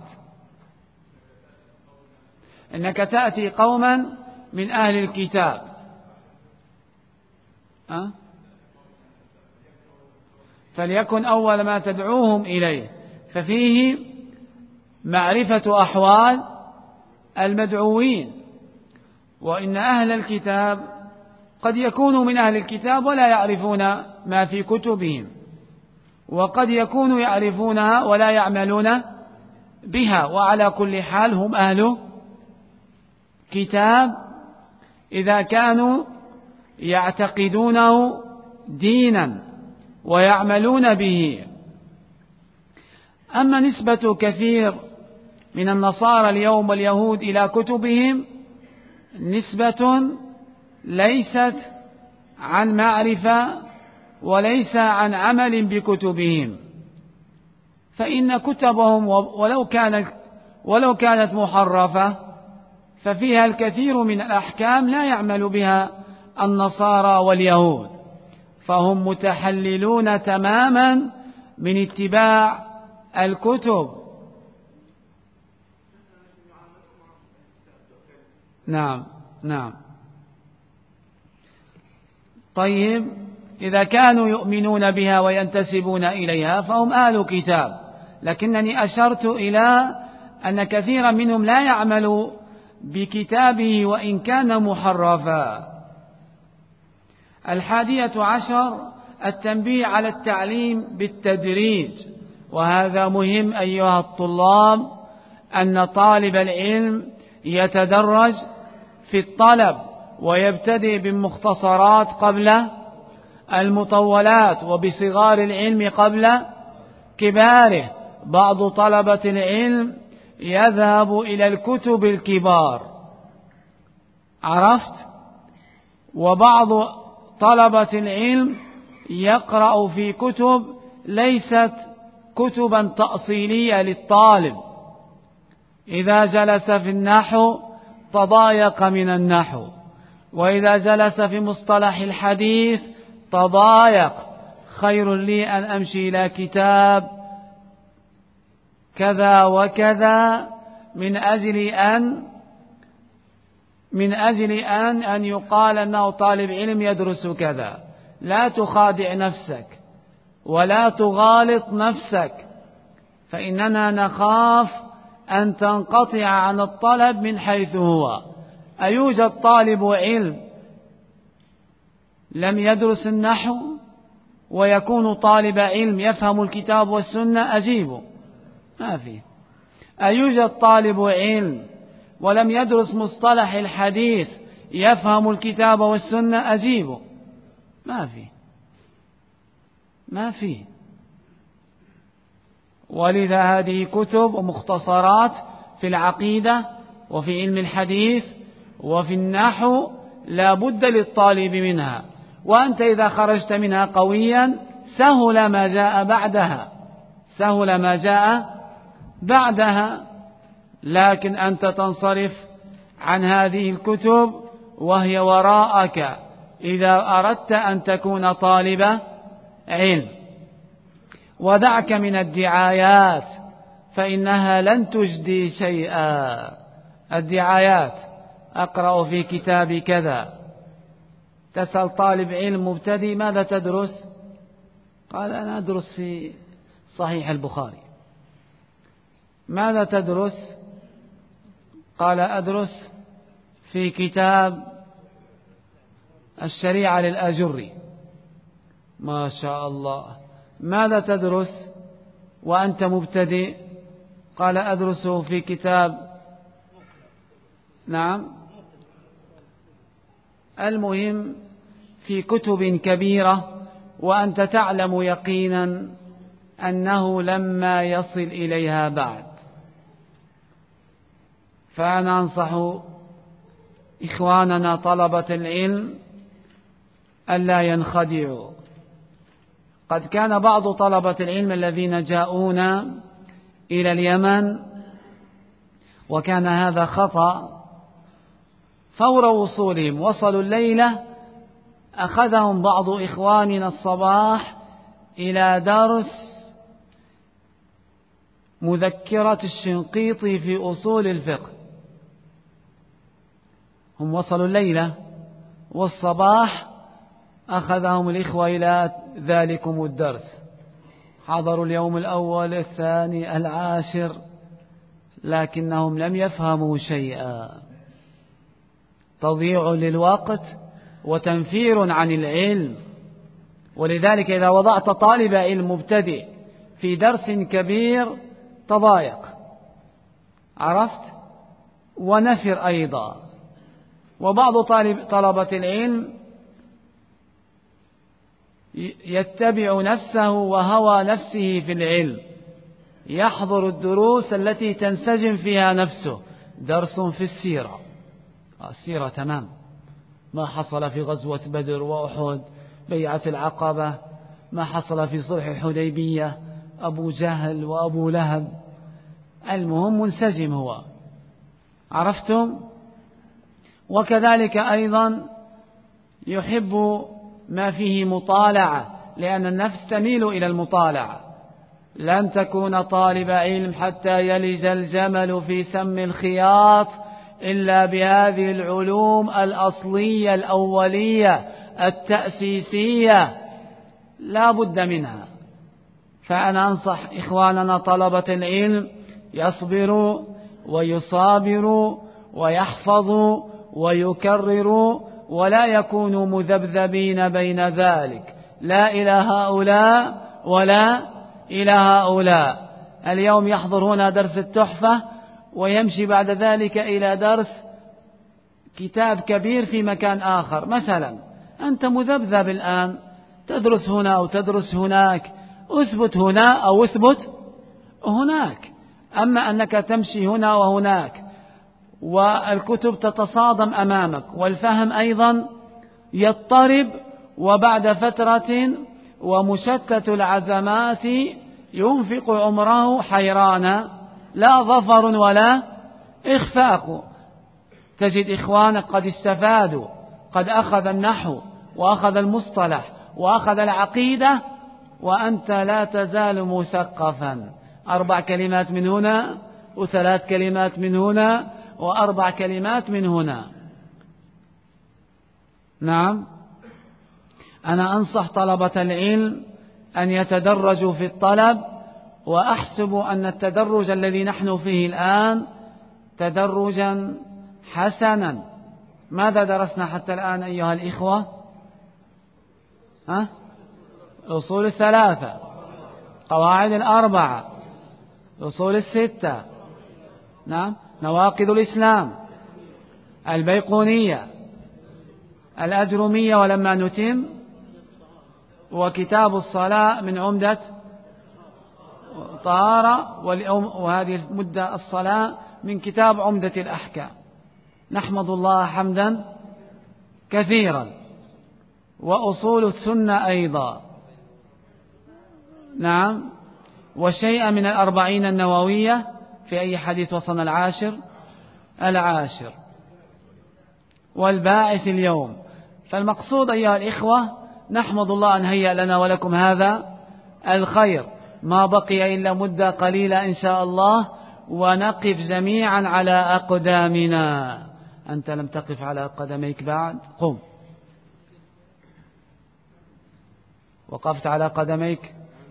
S1: إنك تأتي قوما من أهل الكتاب، فليكن أول ما تدعوهم إليه، ففيه معرفة أحوال المدعوين. وإن أهل الكتاب قد يكونوا من أهل الكتاب ولا يعرفون ما في كتبهم، وقد يكونوا يعرفونها ولا يعملون بها، وعلى كل حال هم أهل كتاب إذا كانوا يعتقدونه دينا ويعملون به. أما نسبة كثير من النصارى اليوم واليهود إلى كتبهم نسبة ليست عن معرفة وليس عن عمل بكتبهم، فإن كتبهم ولو كانت محرفة ففيها الكثير من الأحكام لا يعمل بها النصارى واليهود، فهم متحللون تماما من اتباع الكتب. نعم. طيب، إذا كانوا يؤمنون بها وينتسبون إليها فهم أهل كتاب، لكنني أشرت إلى أن كثيرا منهم لا يعمل بكتابه وإن كان محرفا. 11 التنبيه على التعليم بالتدريج، وهذا مهم أيها الطلاب، أن طالب العلم يتدرج في الطلب ويبتدئ بالمختصرات قبل المطولات، وبصغار العلم قبل كباره. بعض طلبة العلم يذهب إلى الكتب الكبار، عرفت؟ وبعض طلبة العلم يقرأ في كتب ليست كتبا تأصيلية للطالب. إذا جلس في النحو تضايق من النحو، وإذا جلس في مصطلح الحديث تضايق. خير لي أن أمشي إلى كتاب كذا وكذا من أجل أن يقال أنه طالب علم يدرس كذا. لا تخادع نفسك ولا تغالط نفسك، فإننا نخاف أن تنقطع عن الطلب من حيث هو. أيوجد طالب علم لم يدرس النحو ويكون طالب علم يفهم الكتاب والسنة؟ أجيبه، ما في. أيوجد طالب علم ولم يدرس مصطلح الحديث يفهم الكتاب والسنة؟ أجيبه، ما في. ولذا هذه كتب ومختصرات في العقيدة وفي علم الحديث وفي النحو لا بد للطالب منها، وأنت إذا خرجت منها قويا سهل ما جاء بعدها. لكن أنت تنصرف عن هذه الكتب وهي وراءك إذا أردت أن تكون طالب علم. ودعك من الدعايات فإنها لن تجدي شيئا. الدعايات، أقرأ في كتاب كذا، تسأل طالب علم مبتدئ ماذا تدرس؟ قال أنا أدرس في صحيح البخاري. ماذا تدرس؟ قال أدرس في كتاب الشريعة للآجري. ما شاء الله. ماذا تدرس وأنت مبتدئ؟ قال أدرس في كتاب. نعم، المهم في كتب كبيرة، وأنت تعلم يقينا أنه لما يصل إليها بعد. فأنا أنصح إخواننا طلبة العلم ألا ينخدعوا. قد كان بعض طلبة العلم الذين جاءون إلى اليمن، وكان هذا خطأ، فور وصولهم وصلوا الليلة أخذهم بعض إخواننا الصباح إلى درس مذكرة الشنقيطي في أصول الفقه. هم وصلوا الليلة والصباح أخذهم الإخوة إلى ذلكم الدرس، حضروا اليوم الأول الثاني العاشر، لكنهم لم يفهموا شيئا، تضييع للوقت وتنفير عن العلم. ولذلك إذا وضعت طالب علم مبتدئ في درس كبير تضايق، عرفت، ونفر أيضا. وبعض طلبة العلم يتبع نفسه وهوى نفسه في العلم، يحضر الدروس التي تنسجم فيها نفسه، درس في السيرة، السيرة تمام، ما حصل في غزوة بدر وأحد، بيعة العقبة، ما حصل في صلح الحديبية، أبو جهل وأبو لهب، المهم منسجم هو، عرفتم. وكذلك أيضا يحب ما فيه مطالعة، لأن النفس تميل إلى المطالعة. لن تكون طالب علم حتى يلج الجمل في سم الخياط إلا بهذه العلوم الأصلية الأولية التأسيسية، لا بد منها. فأنا أنصح إخواننا طلبة العلم يصبروا ويصابروا ويحفظوا ويكرروا، ولا يكونوا مذبذبين بين ذلك، لا إلى هؤلاء ولا إلى هؤلاء. اليوم يحضر هنا درس التحفة ويمشي بعد ذلك إلى درس كتاب كبير في مكان آخر مثلا. أنت مذبذب الآن، تدرس هنا أو تدرس هناك، أثبت هنا أو أثبت هناك. أما أنك تمشي هنا وهناك والكتب تتصادم أمامك والفهم أيضا يضطرب، وبعد فترة ومشتت العزمات ينفق عمره حيرانا، لا ظفر ولا إخفاق. تجد إخوانك قد استفادوا، قد أخذ النحو وأخذ المصطلح وأخذ العقيدة، وأنت لا تزال مثقفا، 4 كلمات من هنا و3 كلمات من هنا و4 كلمات من هنا. نعم، أنا أنصح طلبة العلم أن يتدرجوا في الطلب، وأحسب أن التدرج الذي نحن فيه الآن تدرجا حسنا. ماذا درسنا حتى الآن أيها الإخوة؟ الأصول 3، قواعد 4، الأصول 6، نعم، نواقض الإسلام، البيقونية، الأجرمية ولما نتم، وكتاب الصلاة من عمدة طهارة، وهذه المدة الصلاة من كتاب عمدة الأحكام. نحمد الله حمدا كثيرا. وأصول السنة أيضا، نعم، وشيء من 40 النووية. في أي حديث وصلنا؟ العاشر، والباعث اليوم. فالمقصود أيها الإخوة، نحمد الله أن هيأ لنا ولكم هذا الخير، ما بقي إلا مدة قليلة إن شاء الله ونقف جميعا على أقدامنا. أنت لم تقف على قدميك بعد، قم. وقفت على قدميك؟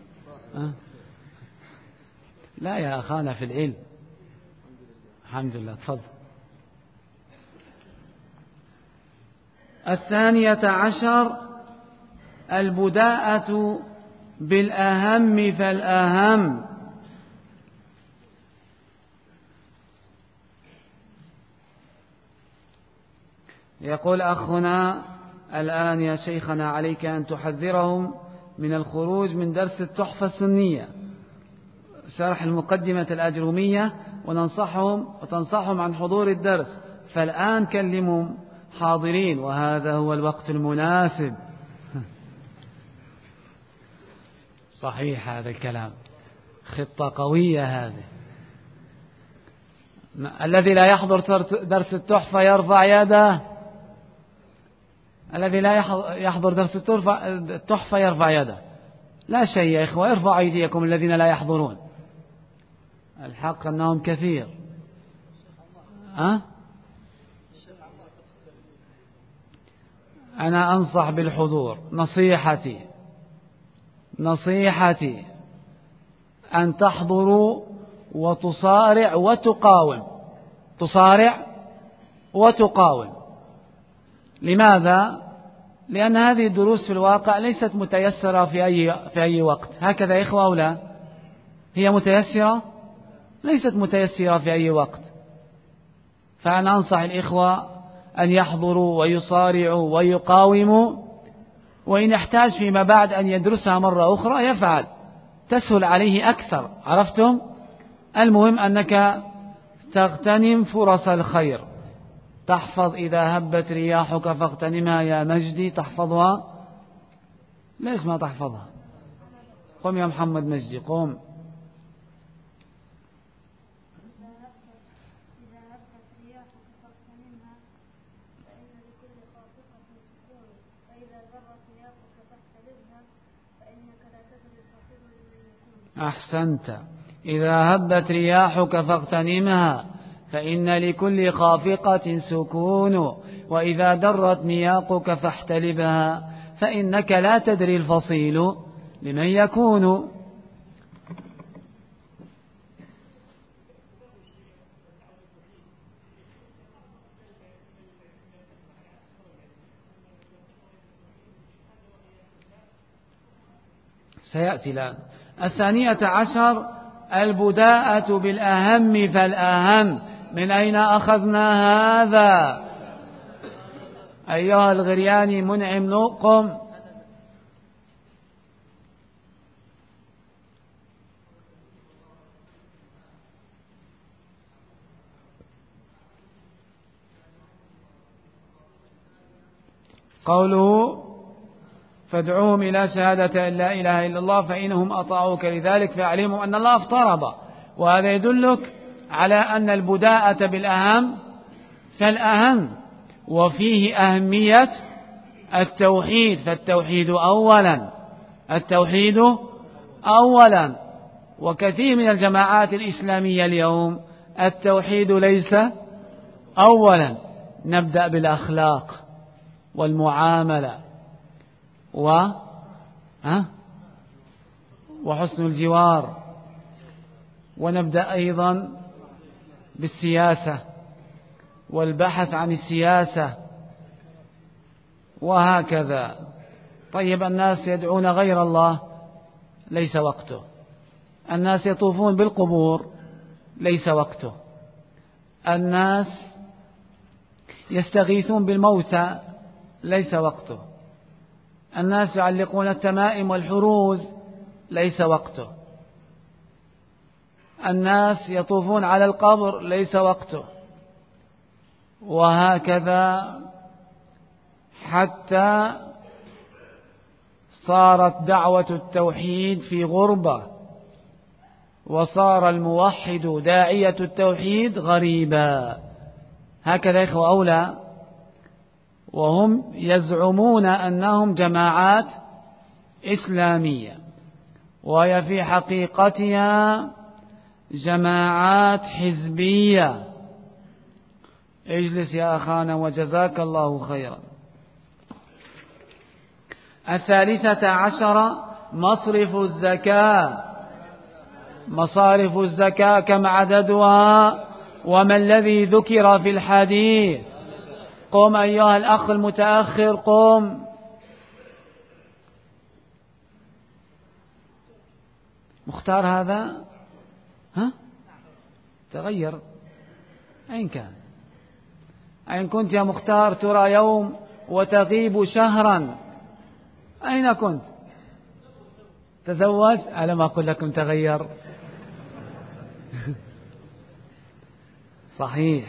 S1: لا يا أخانا في العلم، الحمد لله. تفضل. 12 البداءة بالأهم فالأهم. يقول أخنا الآن: يا شيخنا عليك أن تحذرهم من الخروج من درس التحفة السنية، شرح المقدمة الأجرومية، وتنصحهم عن حضور الدرس. فالآن كلمهم حاضرين، وهذا هو الوقت المناسب صحيح هذا الكلام، خطة قوية هذه. الذي لا يحضر درس التحفة يرفع يده. الذي لا يحضر درس التحفة يرفع يده. لا شيء يا إخوة، ارفعوا أيديكم الذين لا يحضرون. الحق أنهم كثير. أنا أنصح بالحضور. نصيحتي أن تحضروا وتصارع وتقاوم. لماذا؟ لأن هذه الدروس في الواقع ليست متيسرة في أي وقت. هكذا يا إخوة أو لا؟ هي متيسرة؟ ليست متيسرة في أي وقت. فأنا أنصح الإخوة أن يحضروا ويصارعوا ويقاوموا، وإن احتاج فيما بعد أن يدرسها مرة أخرى يفعل، تسهل عليه أكثر. عرفتم؟ المهم أنك تغتنم فرص الخير. تحفظ إذا هبت رياحك فاغتنمها يا مجدي. تحفظها؟ ليش ما تحفظها؟ قم يا محمد مجدي، قم. أحسنت. إذا هبت رياحك فاغتنمها فإن لكل خافقة سكون، وإذا درت نياقك فاحتلبها فإنك لا تدري الفصيل لمن يكون. سيأتي الآن. 12 البداءة بالأهم فالأهم. من أين أخذنا هذا؟ أيها الغرياني منعم نقم. قوله فادعوهم إلى شهادة أن لا إله إلا الله فإنهم أطاعوك لذلك فاعلموا أن الله افترض. وهذا يدلك على أن البداءة بالأهم فالأهم، وفيه أهمية التوحيد. فالتوحيد أولا. وكثير من الجماعات الإسلامية اليوم التوحيد ليس أولا. نبدأ بالأخلاق والمعاملة وحسن الجوار، ونبدأ أيضا بالسياسة والبحث عن السياسة وهكذا. طيب الناس يدعون غير الله، ليس وقته. الناس يطوفون بالقبور، ليس وقته. الناس يستغيثون بالموتى، ليس وقته. الناس يعلقون التمائم والحروز، ليس وقته. الناس يطوفون على القبر، ليس وقته. وهكذا حتى صارت دعوة التوحيد في غربة، وصار الموحد داعية التوحيد غريبا. هكذا إخوة أولى. وهم يزعمون أنهم جماعات إسلامية، وهي في حقيقتها جماعات حزبية. اجلس يا أخانا وجزاك الله خيرا. 13 مصرف الزكاة. مصارف الزكاة كم عددها؟ وما الذي ذكر في الحديث؟ قم أيها الأخ المتأخر، قم. مختار هذا؟ تغير. أين كان؟ أين كنت يا مختار؟ ترى يوم وتغيب شهرا. أين كنت؟ تزوج؟ ألم أقل لكم تغير؟ صحيح.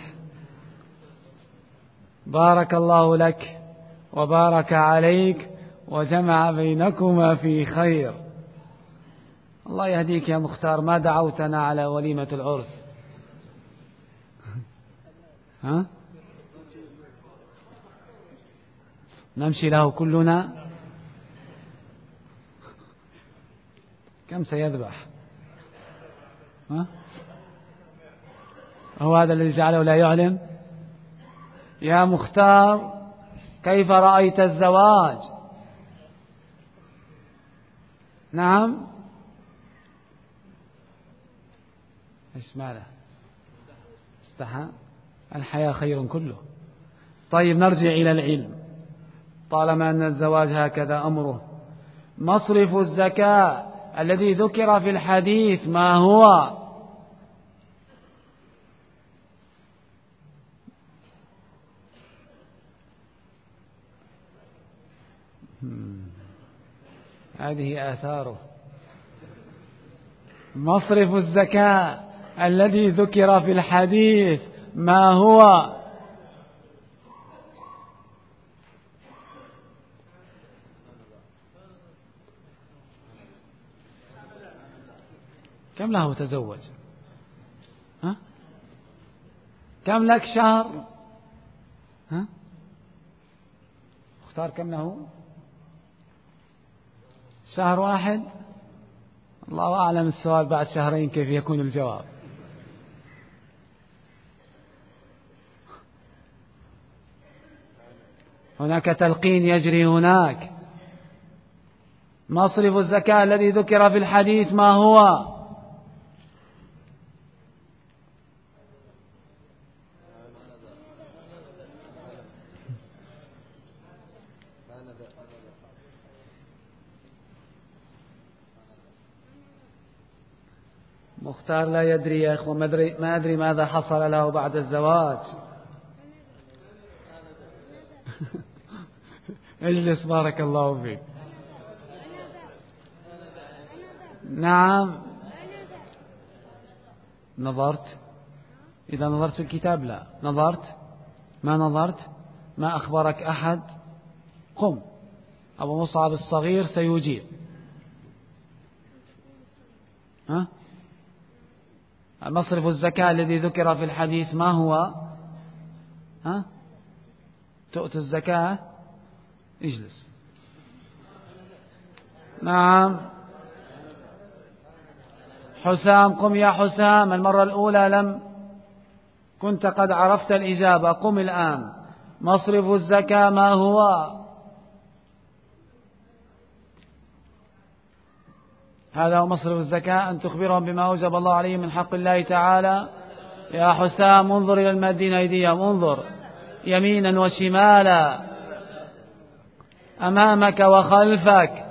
S1: بارك الله لك وبارك عليك وجمع بينكما في خير. الله يهديك يا مختار، ما دعوتنا على وليمة العرس. ها؟ نمشي له كلنا. كم سيذبح؟ ها؟ هو هذا الذي جعله لا يعلم. يا مختار كيف رأيت الزواج؟ نعم. ايش ماله؟ استحى. الحياة خير كله. طيب نرجع إلى العلم، طالما أن الزواج هكذا أمره. مصرف الزكاة الذي ذكر في الحديث ما هو؟ هذه آثاره. مصرف الزكاة الذي ذكر في الحديث ما هو؟ كم له تزوج؟ ها؟ كم لك شهر؟ ها؟ اختار كم له؟ شهر واحد. الله أعلم السؤال بعد شهرين كيف يكون الجواب. هناك تلقين يجري هناك. مصرف الزكاة الذي ذكر في الحديث ما هو؟ مختار لا يدري يا إخوة، ما أدري ماذا حصل له بعد الزواج. اجلس بارك الله فيك. نعم. نظرت؟ إذا نظرت في الكتاب لا. نظرت؟ ما نظرت؟ ما أخبرك أحد؟ قم، أبو مصعب الصغير سيجيب. ها؟ مصرف الزكاة الذي ذكر في الحديث ما هو؟ ها؟ تؤتي الزكاة. اجلس. نعم. حسام قم يا حسام، المرة الأولى لم كنت قد عرفت الإجابة، قم الآن. مصرف الزكاة ما هو؟ هذا هو مصرف الزكاة، أن تخبرهم بما أوجب الله عليهم من حق الله تعالى. يا حسام انظر إلى المادين أيديهم، انظر يمينا وشمالا، أمامك وخلفك.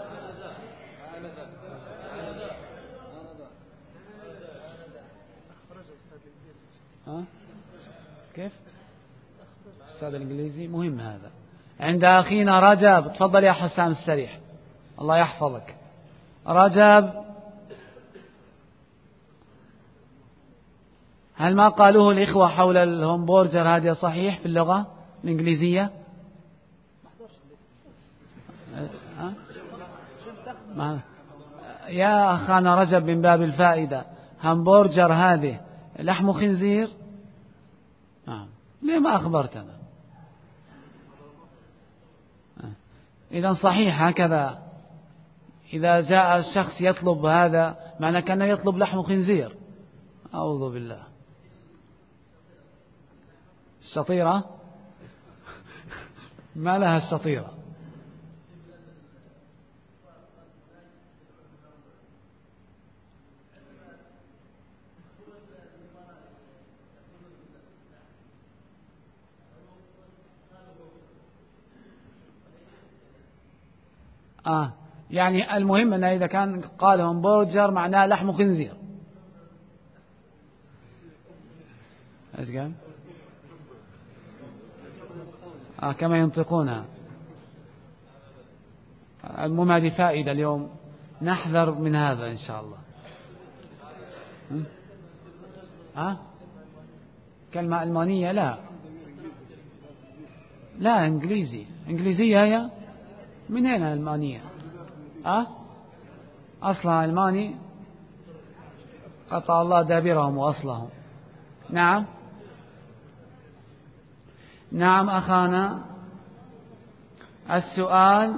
S1: ها؟ كيف؟ أستاذ الإنجليزي مهم هذا. عند أخينا رجب، تفضل يا حسام السريح، الله يحفظك. رجب، هل ما قالوه الإخوة حول الهمبرجر هذا صحيح في اللغة الإنجليزية؟ يا أخانا رجب من باب الفائدة، همبرجر هذه لحم خنزير؟ ليه ما أخبرتنا؟ إذا صحيح هكذا، إذا جاء الشخص يطلب هذا معنى كأنه يطلب لحم خنزير. أعوذ بالله. الشطيرة ما لها الشطيرة. يعني المهم أنه إذا كان قال همبرجر معناه لحم خنزير. ايش قال؟ كما ينطقونها. المهم هذه فائدة اليوم، نحذر من هذا إن شاء الله. كلمة ألمانية؟ لا إنجليزية هي. من هنا ألمانية؟ أصلها ألماني قطع الله دابرهم وأصلهم. نعم نعم أخانا، السؤال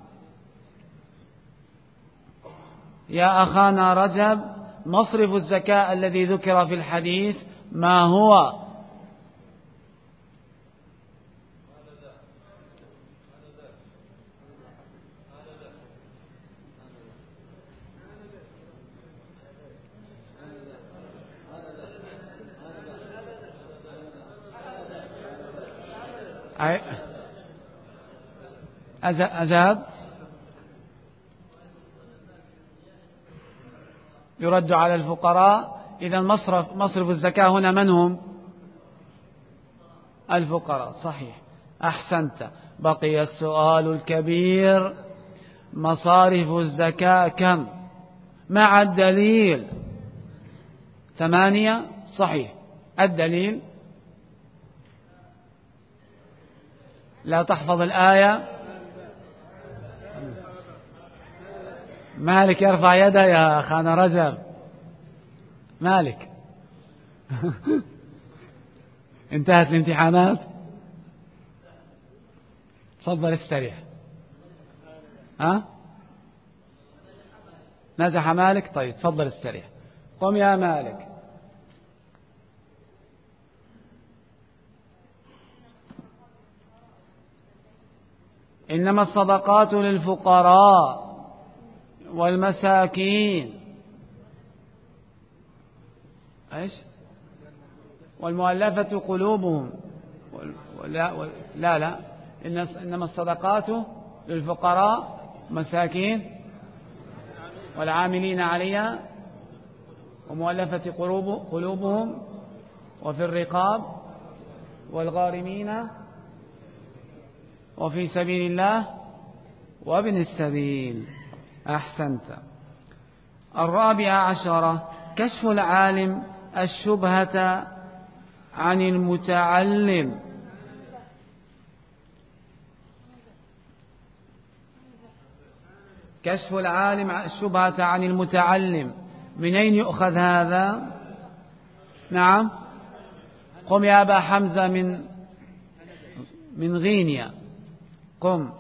S1: يا أخانا رجب، مصرف الزكاة الذي ذكر في الحديث ما هو؟ أجاب يرد على الفقراء. إذا مصرف الزكاة هنا من هم؟ الفقراء. صحيح، أحسنت. بقي السؤال الكبير، مصارف الزكاة كم مع الدليل؟ 8. صحيح. الدليل؟ لا تحفظ الآية. مالك يرفع يده يا أخانا رجب. مالك انتهت الامتحانات. تفضل استريح. نجح مالك. طيب تفضل استريح. قم يا مالك. إنما الصدقات للفقراء والمساكين ايش والمؤلفة قلوبهم لا إنما الصدقات للفقراء مساكين والعاملين عليها ومؤلفة قلوبهم وفي الرقاب والغارمين وفي سبيل الله وابن السبيل. أحسنت. 14، كشف العالم الشبهة عن المتعلم. كشف العالم الشبهة عن المتعلم، من أين يؤخذ هذا؟ نعم، قم يا أبا حمزة من غينيا، قم.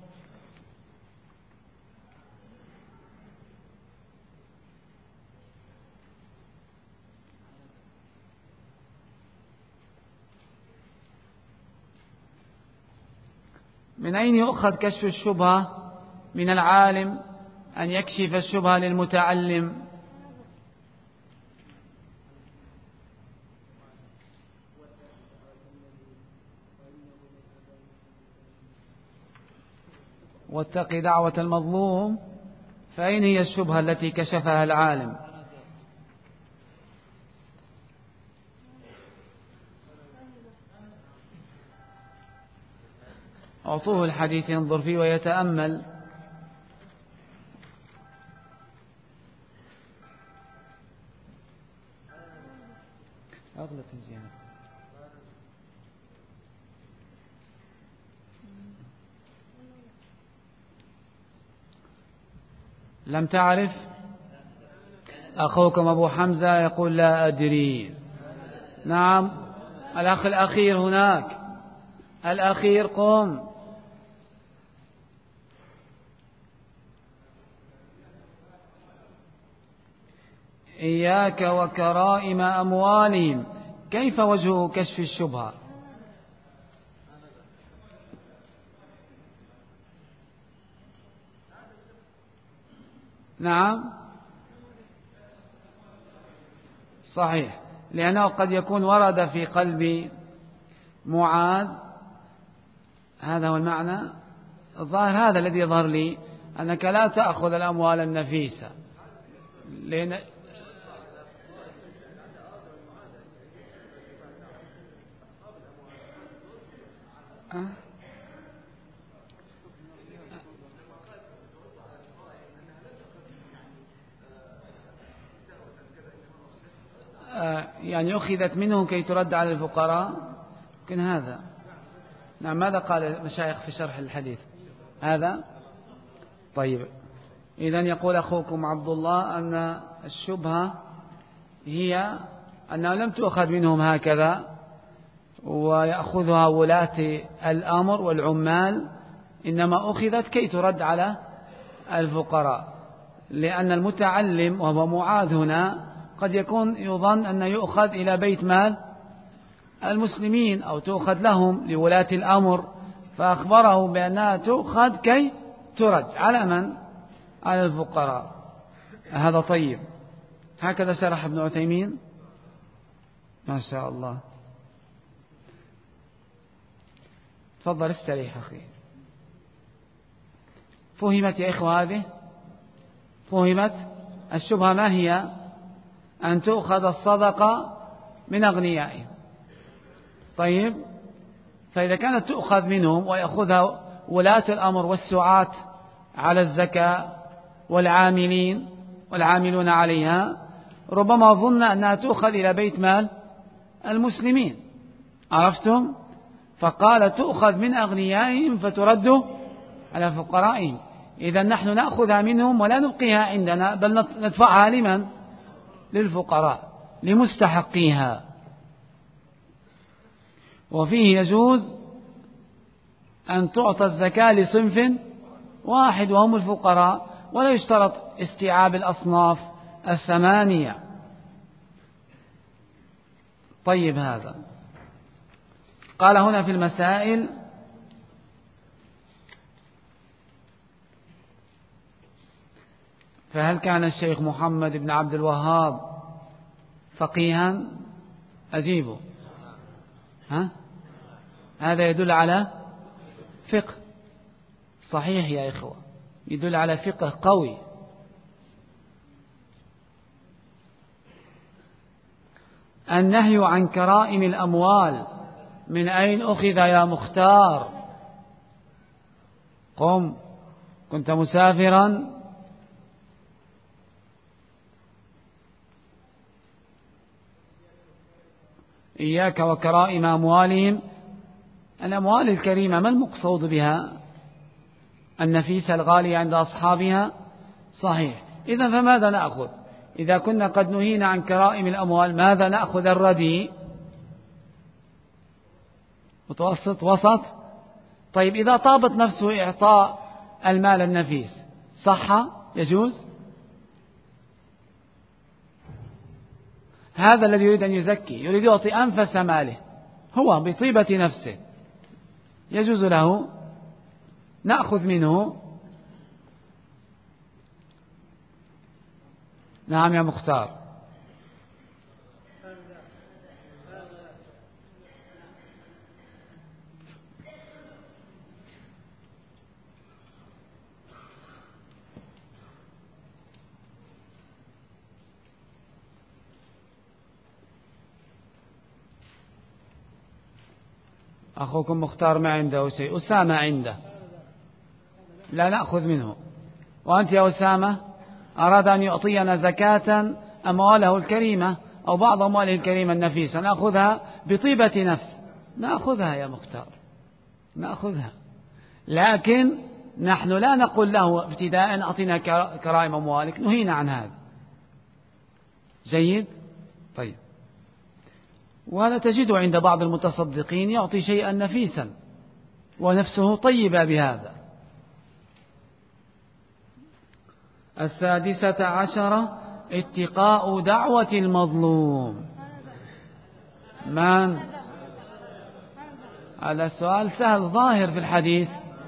S1: من أين يؤخذ كشف الشبهة؟ من العالم أن يكشف الشبهة للمتعلم. واتق دعوة المظلوم، فأين هي الشبهة التي كشفها العالم؟ أعطوه الحديث ينظر فيه ويتأمل. أغلق الجهاز. لم تعرف؟ أخوكم أبو حمزة يقول لا أدري. نعم، الأخ الأخير هناك، الأخير قم. إياك وكرائم أموالهم، كيف وجه كشف الشبهة؟ نعم صحيح، لأنه قد يكون ورد في قلب معاذ، هذا هو المعنى الظاهر، هذا الذي يظهر لي، أنك لا تأخذ الأموال النفيسة، لأن يعني أخذت منه كي ترد على الفقراء، يمكن هذا. نعم، ماذا قال المشايخ في شرح الحديث هذا؟ طيب إذن يقول أخوكم عبد الله أن الشبهة هي أنها لم تؤخذ منهم هكذا ويأخذها ولاة الأمر والعمال، إنما أخذت كي ترد على الفقراء، لأن المتعلم وهو معاذ هنا قد يكون يظن أن يؤخذ إلى بيت مال المسلمين أو تؤخذ لهم لولاة الأمر، فأخبره بأنها تؤخذ كي ترد على من؟ على الفقراء. هذا طيب. هكذا شرح ابن عثيمين، ما شاء الله. تفضل استريح أخي. فهمت يا إخوة هذه؟ فهمت الشبهة ما هي؟ أن تؤخذ الصدقة من أغنيائهم. طيب، فإذا كانت تؤخذ منهم ويأخذها ولاة الأمر والسعاة على الزكاة والعاملون عليها، ربما ظن أنها تؤخذ إلى بيت مال المسلمين. عرفتم؟ فقال تؤخذ من أغنيائهم فترد على فقرائهم. إذا نحن نأخذها منهم ولا نبقيها عندنا، بل ندفعها لمن؟ للفقراء، لمستحقيها. وفيه يجوز أن تعطى الزكاة لصنف واحد وهم الفقراء، ولا يشترط استيعاب الأصناف الثمانية. طيب، هذا قال هنا في المسائل: فهل كان الشيخ محمد بن عبد الوهاب فقيها؟ أجيبه. هذا يدل على فقه صحيح يا إخوة، يدل على فقه قوي. النهي عن كرائم الأموال من أين أخذ يا مختار؟ قم، كنت مسافرا. إياك وكرائم أموالهم. الأموال الكريمة ما المقصود بها؟ النفيسة الغالية عند أصحابها. صحيح. إذن فماذا نأخذ؟ إذا كنا قد نهينا عن كرائم الأموال، ماذا نأخذ؟ الرديء متوسط وسط. طيب، إذا طابت نفسه إعطاء المال النفيس صح؟ يجوز؟ هذا الذي يريد أن يزكي، يريد يعطي أنفس ماله هو بطيبة نفسه، يجوز له، نأخذ منه. نعم يا مختار. أخوكم مختار ما عنده شيء. أسامة عنده، لا نأخذ منه. وأنت يا أسامة أراد أن يعطينا زكاة أمواله الكريمة أو بعض أمواله الكريمة النفيسة، نأخذها بطيبة نفس. نأخذها يا مختار، نأخذها، لكن نحن لا نقول له ابتداء أعطينا كرائم أموالك، نهينا عن هذا. جيد. طيب، وهذا تجده عند بعض المتصدقين يعطي شيئا نفيسا ونفسه طيبة بهذا. 16 اتقاء دعوة المظلوم. من؟ هذا السؤال سهل ظاهر في الحديث.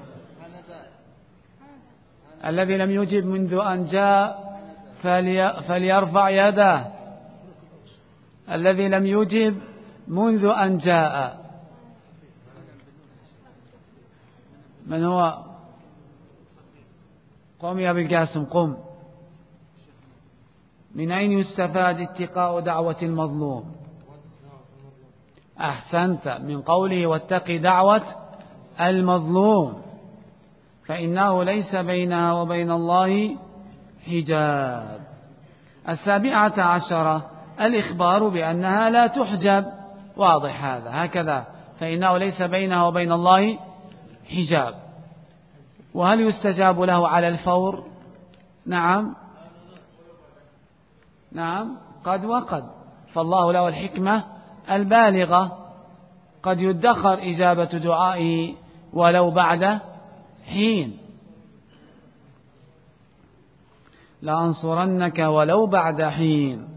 S1: الذي لم يجب منذ أن جاء فليرفع يده. الذي لم يجب منذ أن جاء. من هو؟ قم يا أبي القاسم، قم. من أين يستفاد اتقاء دعوة المظلوم؟ أحسنت، من قوله واتق دعوة المظلوم، فإنه ليس بينها وبين الله حجاب. 17 الإخبار بأنها لا تحجب. واضح هذا، هكذا، فإنه ليس بينها وبين الله حجاب. وهل يستجاب له على الفور؟ نعم قد وقد، فالله له الحكمة البالغة، قد يدخر إجابة دعائه ولو بعد حين. لأنصرنك ولو بعد حين.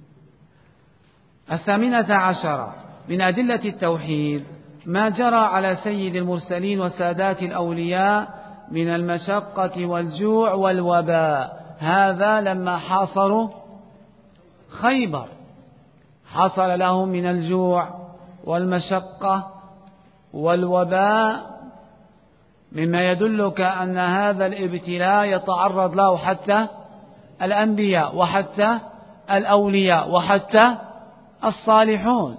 S1: 18 من أدلة التوحيد ما جرى على سيد المرسلين وسادات الأولياء من المشقة والجوع والوباء. هذا لما حاصروا خيبر حصل لهم من الجوع والمشقة والوباء مما يدلك أن هذا الابتلاء يتعرض له حتى الأنبياء وحتى الأولياء وحتى الصالحون.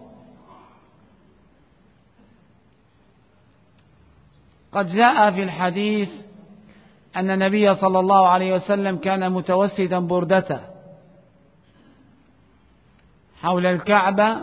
S1: قد جاء في الحديث أن النبي صلى الله عليه وسلم كان متوسدا بردته حول الكعبة،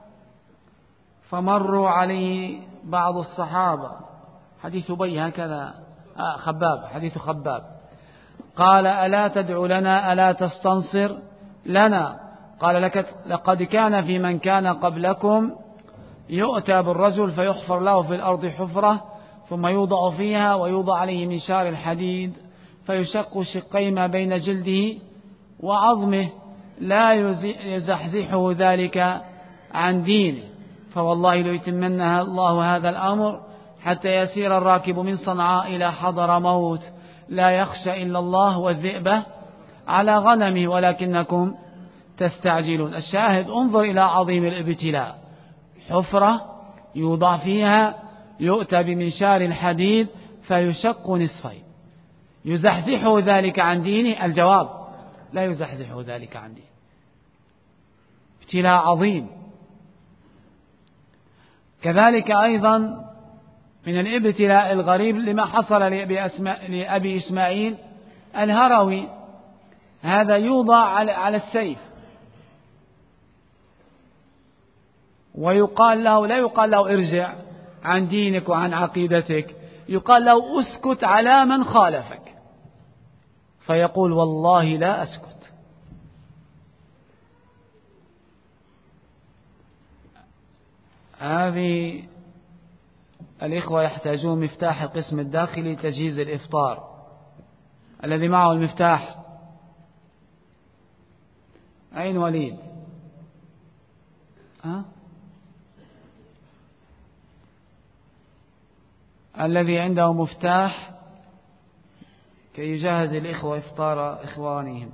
S1: فمروا عليه بعض الصحابة، حديث أبي هكذا حديث خباب، قال: ألا تدعو لنا؟ ألا تستنصر لنا؟ قال: لقد كان في من كان قبلكم يؤتى بالرجل فيحفر له في الأرض حفرة ثم يوضع فيها ويوضع عليه منشار الحديد فيشق شقين ما بين جلده وعظمه لا يزحزحه ذلك عن دينه، فوالله ليتمن الله هذا الأمر حتى يسير الراكب من صنعاء إلى حضر موت لا يخشى إلا الله والذئب على غنمه ولكنكم تستعجلون. الشاهد: انظر إلى عظيم الابتلاء، حفرة يوضع فيها، يؤتى بمنشار الحديد فيشق نصفين، يزحزحه ذلك عن دينه؟ الجواب: لا يزحزحه ذلك عن دينه. ابتلاء عظيم. كذلك أيضا من الابتلاء الغريب لما حصل لأبي إسماعيل الهروي، هذا يوضع على السيف ويقال له، لا يقال له ارجع عن دينك وعن عقيدتك، يقال له اسكت على من خالفك، فيقول: والله لا أسكت. هذه الإخوة يحتاجون مفتاح القسم الداخلي تجهيز الإفطار. الذي معه المفتاح أين وليد؟ الذي عنده مفتاح كي يجهز الإخوة إفطار إخوانهم.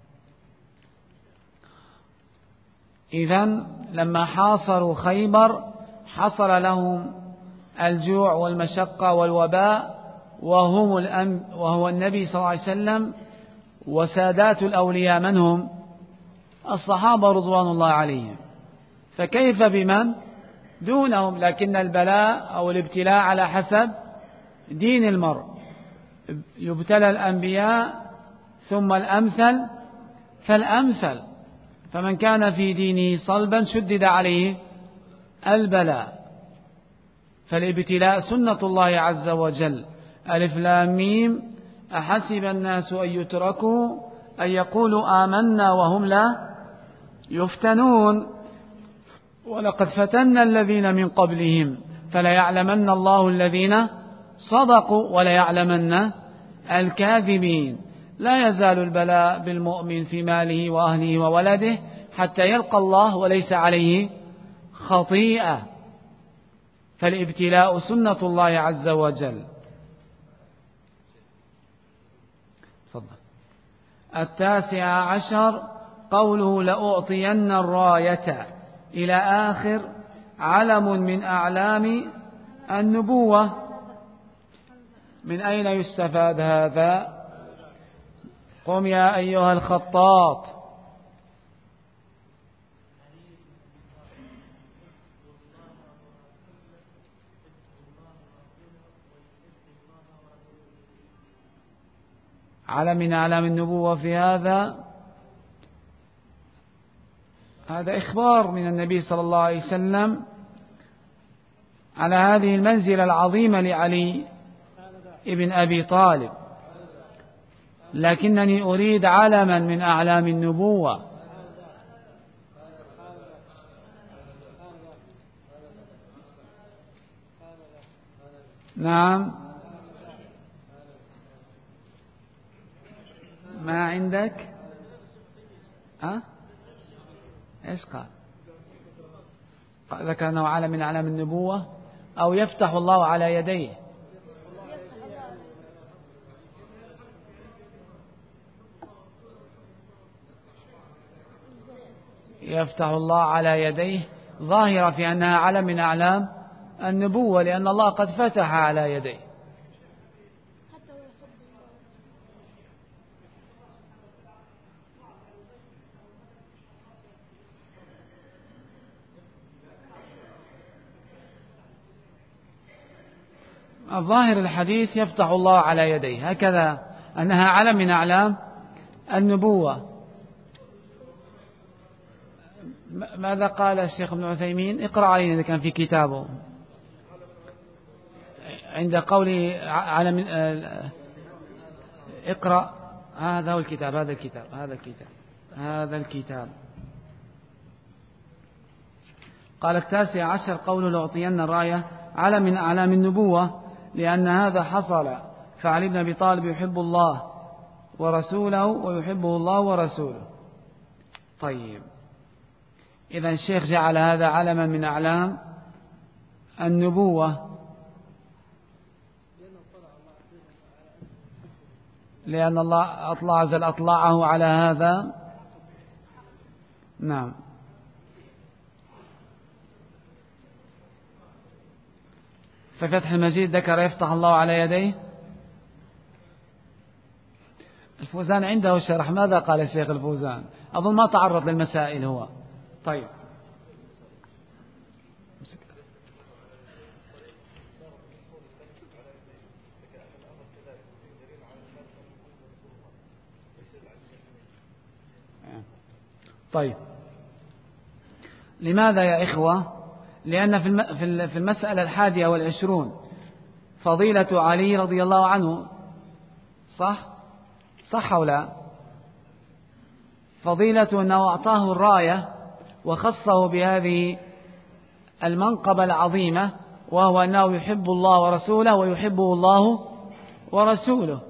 S1: إذن لما حاصروا خيبر حصل لهم الجوع والمشقة والوباء، وهو النبي صلى الله عليه وسلم وسادات الأولياء من هم؟ الصحابة رضوان الله عليهم، فكيف بمن دونهم؟ لكن البلاء أو الابتلاء على حسب دين المرء، يبتلى الأنبياء ثم الأمثل فالأمثل، فمن كان في دينه صلبا شدد عليه البلاء. فالابتلاء سنة الله عز وجل. ألف لام ميم أحسب الناس أن يتركوا أن يقولوا آمنا وهم لا يفتنون ولقد فتنا الذين من قبلهم فليعلمن الله الذين صدقوا وليعلمن الكاذبين. لا يزال البلاء بالمؤمن في ماله وأهله وولده حتى يلقى الله وليس عليه خطيئة، فالابتلاء سنة الله عز وجل. 19 قوله: لأعطين الراية إلى آخر، علم من أعلام النبوة. من أين يستفاد هذا؟ قم يا أيها الخطاط. علم من أعلام النبوة في هذا إخبار من النبي صلى الله عليه وسلم على هذه المنزلة العظيمة لعلي ابن أبي طالب. لكنني أريد علما من أعلام النبوة. نعم، ما عندك؟ إيش قال؟ ذكر أنه علم من أعلام النبوة، أو يفتح الله على يديه. يفتح الله على يديه ظاهرة في أنها علم من أعلام النبوة، لأن الله قد فتح على يديه. الظاهر الحديث يفتح الله على يديه، هكذا أنها علم من أعلام النبوة. ماذا قال الشيخ ابن عثيمين؟ اقرأ علينا إذا كان في كتابه عند قوله علم. اقرأ، هذا هو الكتاب، هذا الكتاب. قال 19 قوله لأعطين الراية علم من أعلام النبوة، لأن هذا حصل فعلي بن أبي طالب يحب الله ورسوله ويحبه الله ورسوله. طيب، إذا الشيخ جعل هذا علما من أعلام النبوة لأن الله أطلعه على هذا. نعم. في فتح المجيد ذكر يفتح الله على يديه. الفوزان عنده شرح، ماذا قال الشيخ الفوزان؟ أظن ما تعرض للمسائل هو. طيب، طيب، لماذا يا إخوة؟ لأن في المسألة 21 فضيلة علي رضي الله عنه، صح أو لا؟ فضيلة أنه أعطاه الراية وخصه بهذه المنقبة العظيمة، وهو أنه يحب الله ورسوله ويحبه الله ورسوله.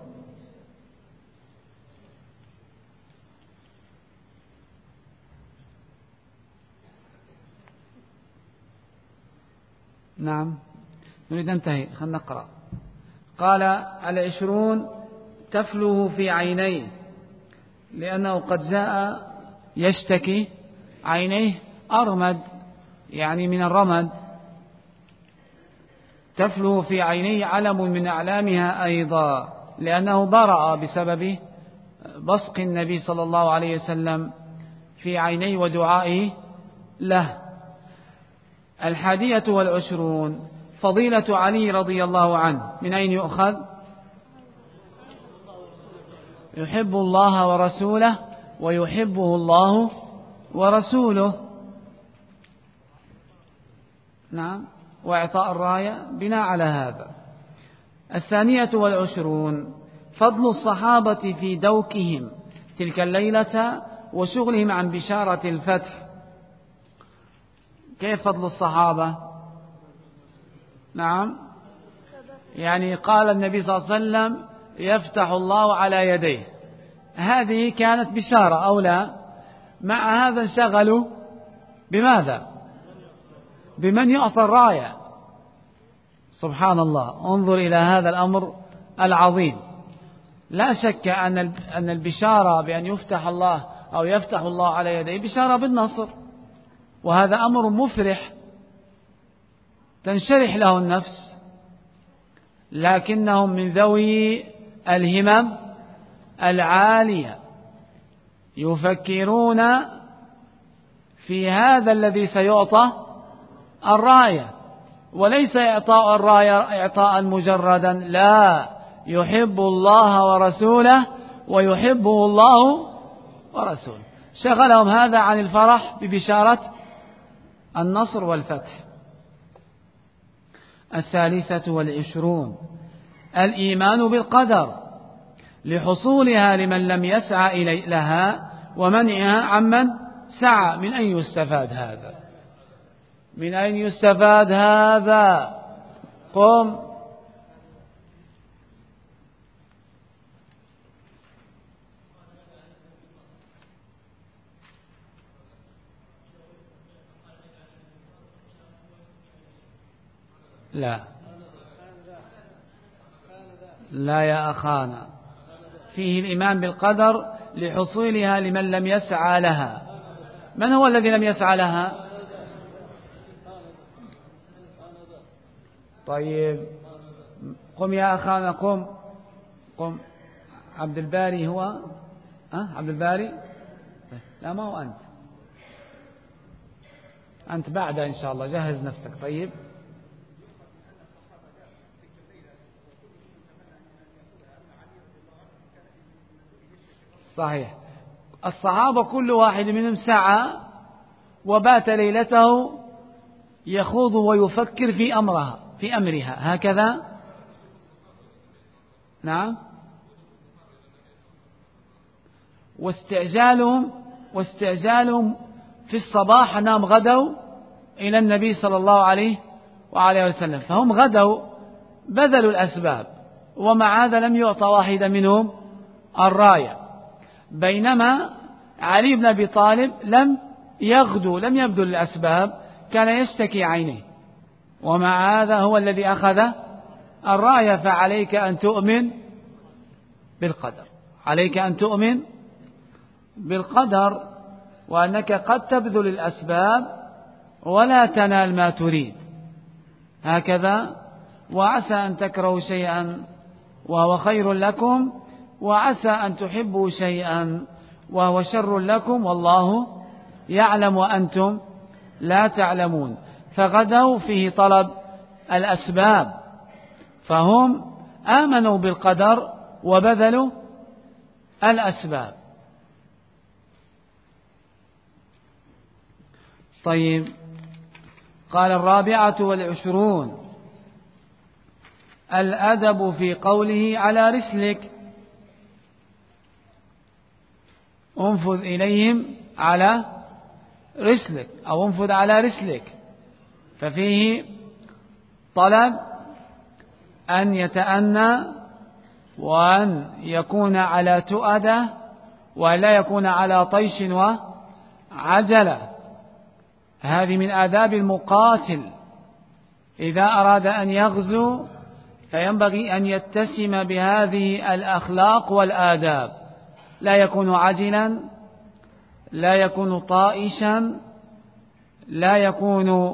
S1: نعم، نريد ننتهي، خلنا نقرأ. قال 20 تفله في عينيه، لأنه قد جاء يشتكي عينيه أرمد، يعني من الرمد. تفله في عينيه علم من أعلامها أيضا، لأنه برأ بسبب بصق النبي صلى الله عليه وسلم في عينيه ودعائه له. 21 فضيلة علي رضي الله عنه، من أين يؤخذ؟ يحب الله ورسوله ويحبه الله ورسوله. نعم، وإعطاء الراية بناء على هذا. 22 فضل الصحابة في دوكهم تلك الليلة وشغلهم عن بشارة الفتح. كيف فضل الصحابة؟ نعم، يعني قال النبي صلى الله عليه وسلم يفتح الله على يديه، هذه كانت بشارة أو لا؟ مع هذا انشغلوا بماذا؟ بمن يعطى الراية. سبحان الله، انظر إلى هذا الأمر العظيم. لا شك أن البشارة بأن يفتح الله أو يفتح الله على يديه بشارة بالنصر، وهذا أمر مفرح تنشرح له النفس، لكنهم من ذوي الهمم العالية يفكرون في هذا الذي سيعطى الراية، وليس إعطاء الراية إعطاء مجردا، لا، يحب الله ورسوله ويحبه الله ورسوله. شغلهم هذا عن الفرح ببشارة النصر والفتح. 23 الإيمان بالقدر، لحصولها لمن لم يسعى لها ومنعها عمن سعى. من أين يستفاد هذا؟ من أين يستفاد هذا؟ قم. لا لا يا أخانا، فيه الإيمان بالقدر لحصولها لمن لم يسعى لها. من هو الذي لم يسعى لها؟ طيب قم يا أخانا، قم قم. عبد الباري هو عبد الباري؟ لا ما هو أنت بعد إن شاء الله، جهز نفسك. طيب صحيح، الصحابة كل واحد منهم سعى وبات ليلته يخوض ويفكر في أمرها هكذا. نعم. واستعجالهم في الصباح أنهم غدوا إلى النبي صلى الله عليه وعليه وسلم، فهم غدوا بذلوا الأسباب، ومع هذا لم يعطى واحد منهم الراية. بينما علي بن أبي طالب لم يغدو، لم يبذل الأسباب، كان يشتكي عينيه، ومع هذا هو الذي أخذ الراية. فعليك أن تؤمن بالقدر، عليك أن تؤمن بالقدر، وأنك قد تبذل الأسباب ولا تنال ما تريد هكذا. وعسى أن تكرهوا شيئا وهو خير لكم، وعسى أن تحبوا شيئا وهو شر لكم، والله يعلم وأنتم لا تعلمون. فغدوا فيه طلب الأسباب، فهم آمنوا بالقدر وبذلوا الأسباب. طيب قال 24 الأدب في قوله على رسلك، انفذ إليهم على رسلك أو انفذ على رسلك، ففيه طلب أن يتأنى وأن يكون على تؤدة ولا يكون على طيش وعجلة. هذه من آداب المقاتل، إذا أراد أن يغزو فينبغي أن يتسم بهذه الأخلاق والآداب، لا يكون عجلا، لا يكون طائشا، لا يكون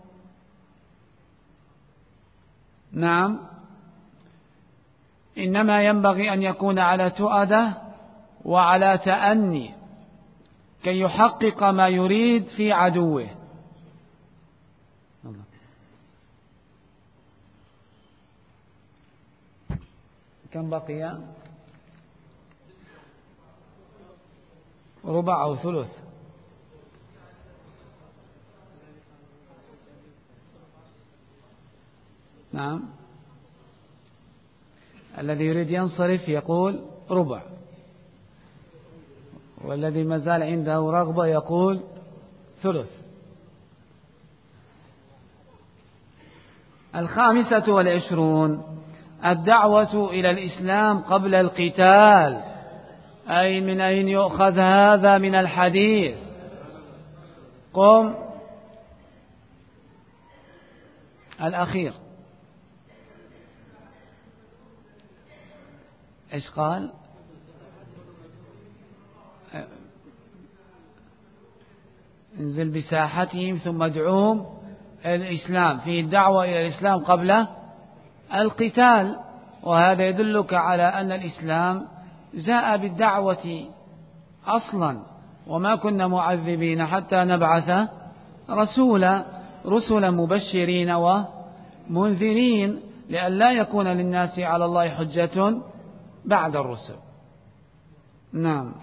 S1: إنما ينبغي أن يكون على تؤدة وعلى تأني كي يحقق ما يريد في عدوه. كم بقي؟ ربع أو ثلث؟ نعم. الذي يريد ينصرف يقول ربع، والذي ما زال عنده رغبة يقول ثلث. 25 الدعوة إلى الإسلام قبل القتال. أي من أين يؤخذ هذا من الحديث؟ قم. الأخير إيش قال؟ انزل بساحتهم ثم ادعوهم الإسلام، فيه الدعوة إلى الإسلام قبل القتال، وهذا يدلك على أن الإسلام جاء بالدعوة أصلا، وما كنا معذبين حتى نبعث رسلا مبشرين ومنذرين لئلا يكون للناس على الله حجة بعد الرسل. نعم.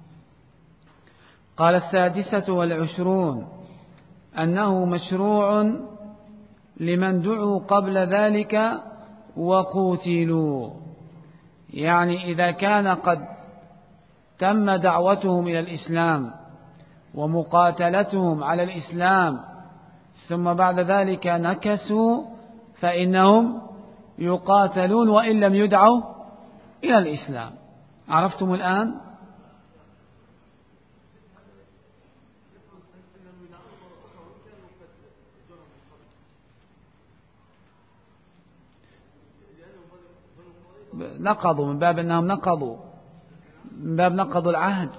S1: قال 26 أنه مشروع لمن دعوا قبل ذلك وقوتلوا، يعني إذا كان قد تم دعوتهم إلى الإسلام ومقاتلتهم على الإسلام ثم بعد ذلك نكسوا فإنهم يقاتلون وإن لم يدعوا إلى الإسلام. عرفتم الآن؟ نقضوا من باب أنهم نقضوا العهد،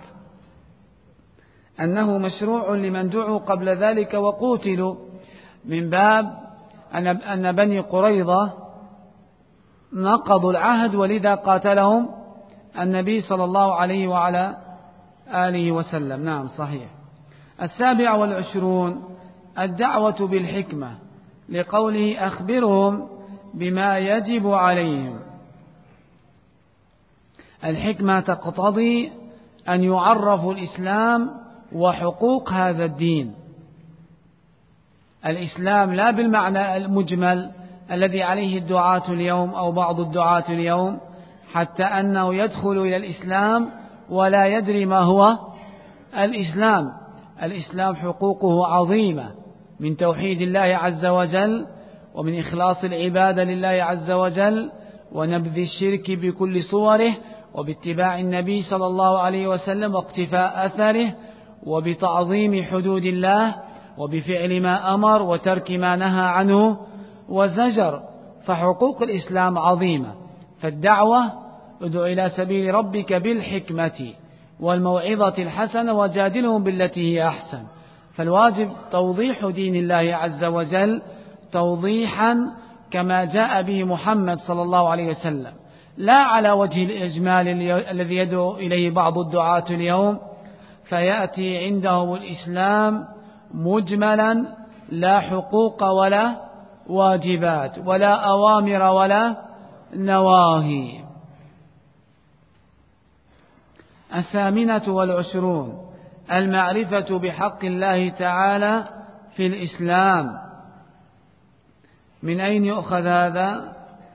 S1: أنه مشروع لمن دعوا قبل ذلك وقوتلوا، من باب أن بني قريظة نقضوا العهد ولذا قاتلهم النبي صلى الله عليه وعلى آله وسلم. نعم صحيح. 27 الدعوة بالحكمة، لقوله أخبرهم بما يجب عليهم. الحكمة تقتضي أن يعرفوا الإسلام وحقوق هذا الدين. الإسلام لا بالمعنى المجمل الذي عليه الدعاة اليوم أو بعض الدعاة اليوم، حتى أنه يدخل إلى الإسلام ولا يدري ما هو الإسلام. الإسلام حقوقه عظيمة، من توحيد الله عز وجل، ومن إخلاص العبادة لله عز وجل، ونبذ الشرك بكل صوره، وباتباع النبي صلى الله عليه وسلم واقتفاء أثره، وبتعظيم حدود الله، وبفعل ما أمر وترك ما نهى عنه وزجر. فحقوق الإسلام عظيمة. فالدعوة ادع إلى سبيل ربك بالحكمة والموعظة الحسنة وجادلهم بالتي هي أحسن. فالواجب توضيح دين الله عز وجل توضيحا كما جاء به محمد صلى الله عليه وسلم، لا على وجه الإجمال الذي يدعو إليه بعض الدعاة اليوم، فيأتي عندهم الإسلام مجملا، لا حقوق ولا واجبات ولا أوامر ولا نواهي. 28 المعرفة بحق الله تعالى في الإسلام. من أين يؤخذ هذا؟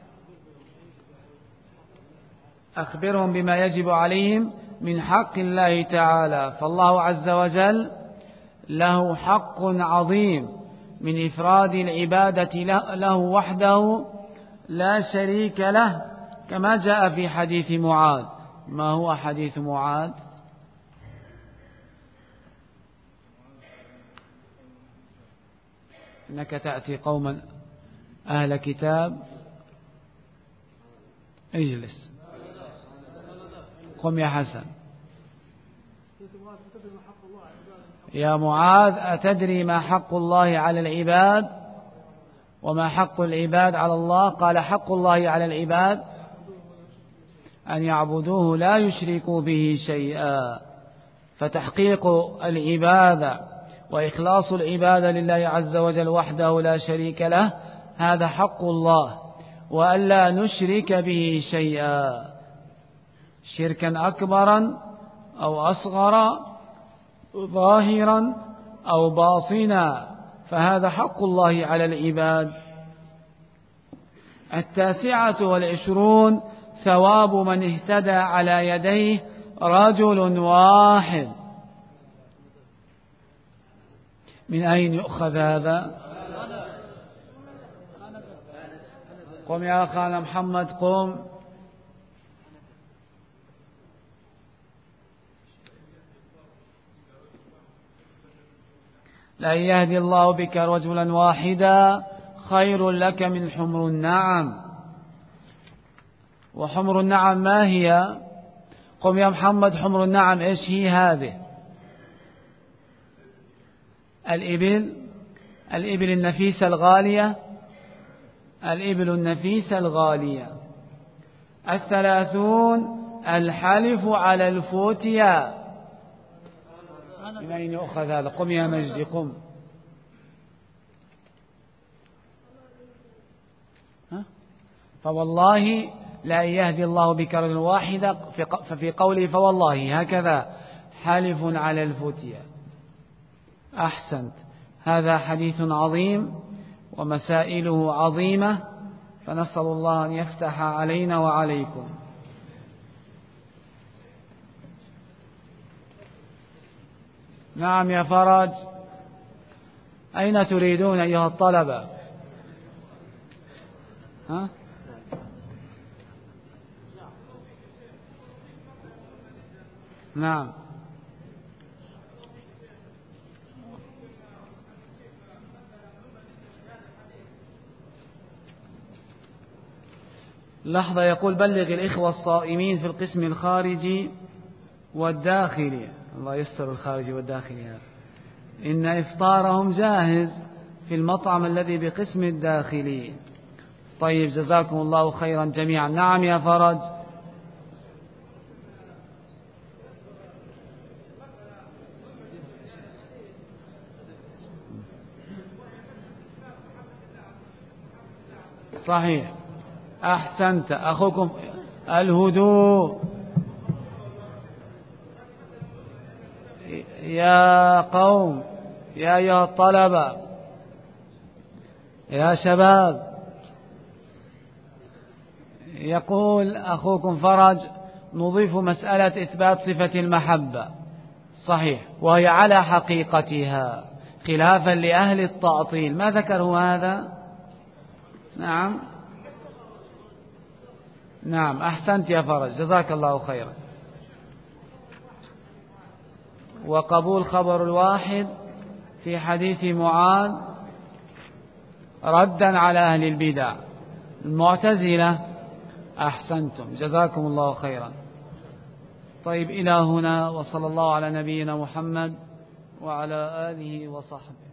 S1: أخبرهم بما يجب عليهم من حق الله تعالى. فالله عز وجل له حق عظيم من إفراد العبادة له وحده لا شريك له، كما جاء في حديث معاذ. ما هو حديث معاذ؟ إنك تأتي قوما أهل كتاب. اجلس، قم يا حسن. يا معاذ أتدري ما حق الله على العباد وما حق العباد على الله؟ قال حق الله على العباد أن يعبدوه لا يشركوا به شيئا. فتحقيق العبادة وإخلاص العبادة لله عز وجل وحده لا شريك له هذا حق الله، وألا نشرك به شيئا، شركا أكبرا أو أصغر، ظاهرا أو باطنا، فهذا حق الله على العباد. 29 ثواب من اهتدى على يديه رجل واحد. من أين يؤخذ هذا؟ قم يا أخانا محمد، قم. لأن يهدي الله بك رجلا واحدا خير لك من حمر النعم. وحمر النعم ما هي؟ قم يا محمد. حمر النعم إيش هي هذه؟ الإبل النفيسة الغالية، الإبل النفيسة الغالية. 30 الحلف على الفتيا. من أين يؤخذ هذا؟ قم يا مجدي، قم. فوالله لا يهدي الله بك رجلا واحدا، ففي قوله فوالله هكذا حلف على الفتيا. أحسنت. هذا حديث عظيم ومسائله عظيمة، فنسأل الله أن يفتح علينا وعليكم.
S2: نعم يا فرج. أين تريدون أيها الطلبة؟ ها؟ نعم. لحظة، يقول بلغ الإخوة الصائمين في القسم الخارجي والداخلي، الله يسر الخارجي والداخلي هذا، إن إفطارهم جاهز في المطعم الذي بقسم الداخلي. طيب جزاكم الله خيرا جميعا. نعم يا فرج. صحيح، أحسنت أخوكم. الهدوء يا قوم، يا أيها الطلبة، يا شباب. يقول أخوكم فرج نضيف مسألة إثبات صفة المحبة، صحيح، وهي على حقيقتها خلافا لأهل التعطيل. ما ذكروا هذا؟ نعم نعم، أحسنت يا فرج، جزاك الله خيرا. وقبول خبر الواحد في حديث معاذ ردا على أهل البدع المعتزلة. أحسنتم، جزاكم الله خيرا. طيب إلى هنا، وصلى الله على نبينا محمد وعلى آله وصحبه.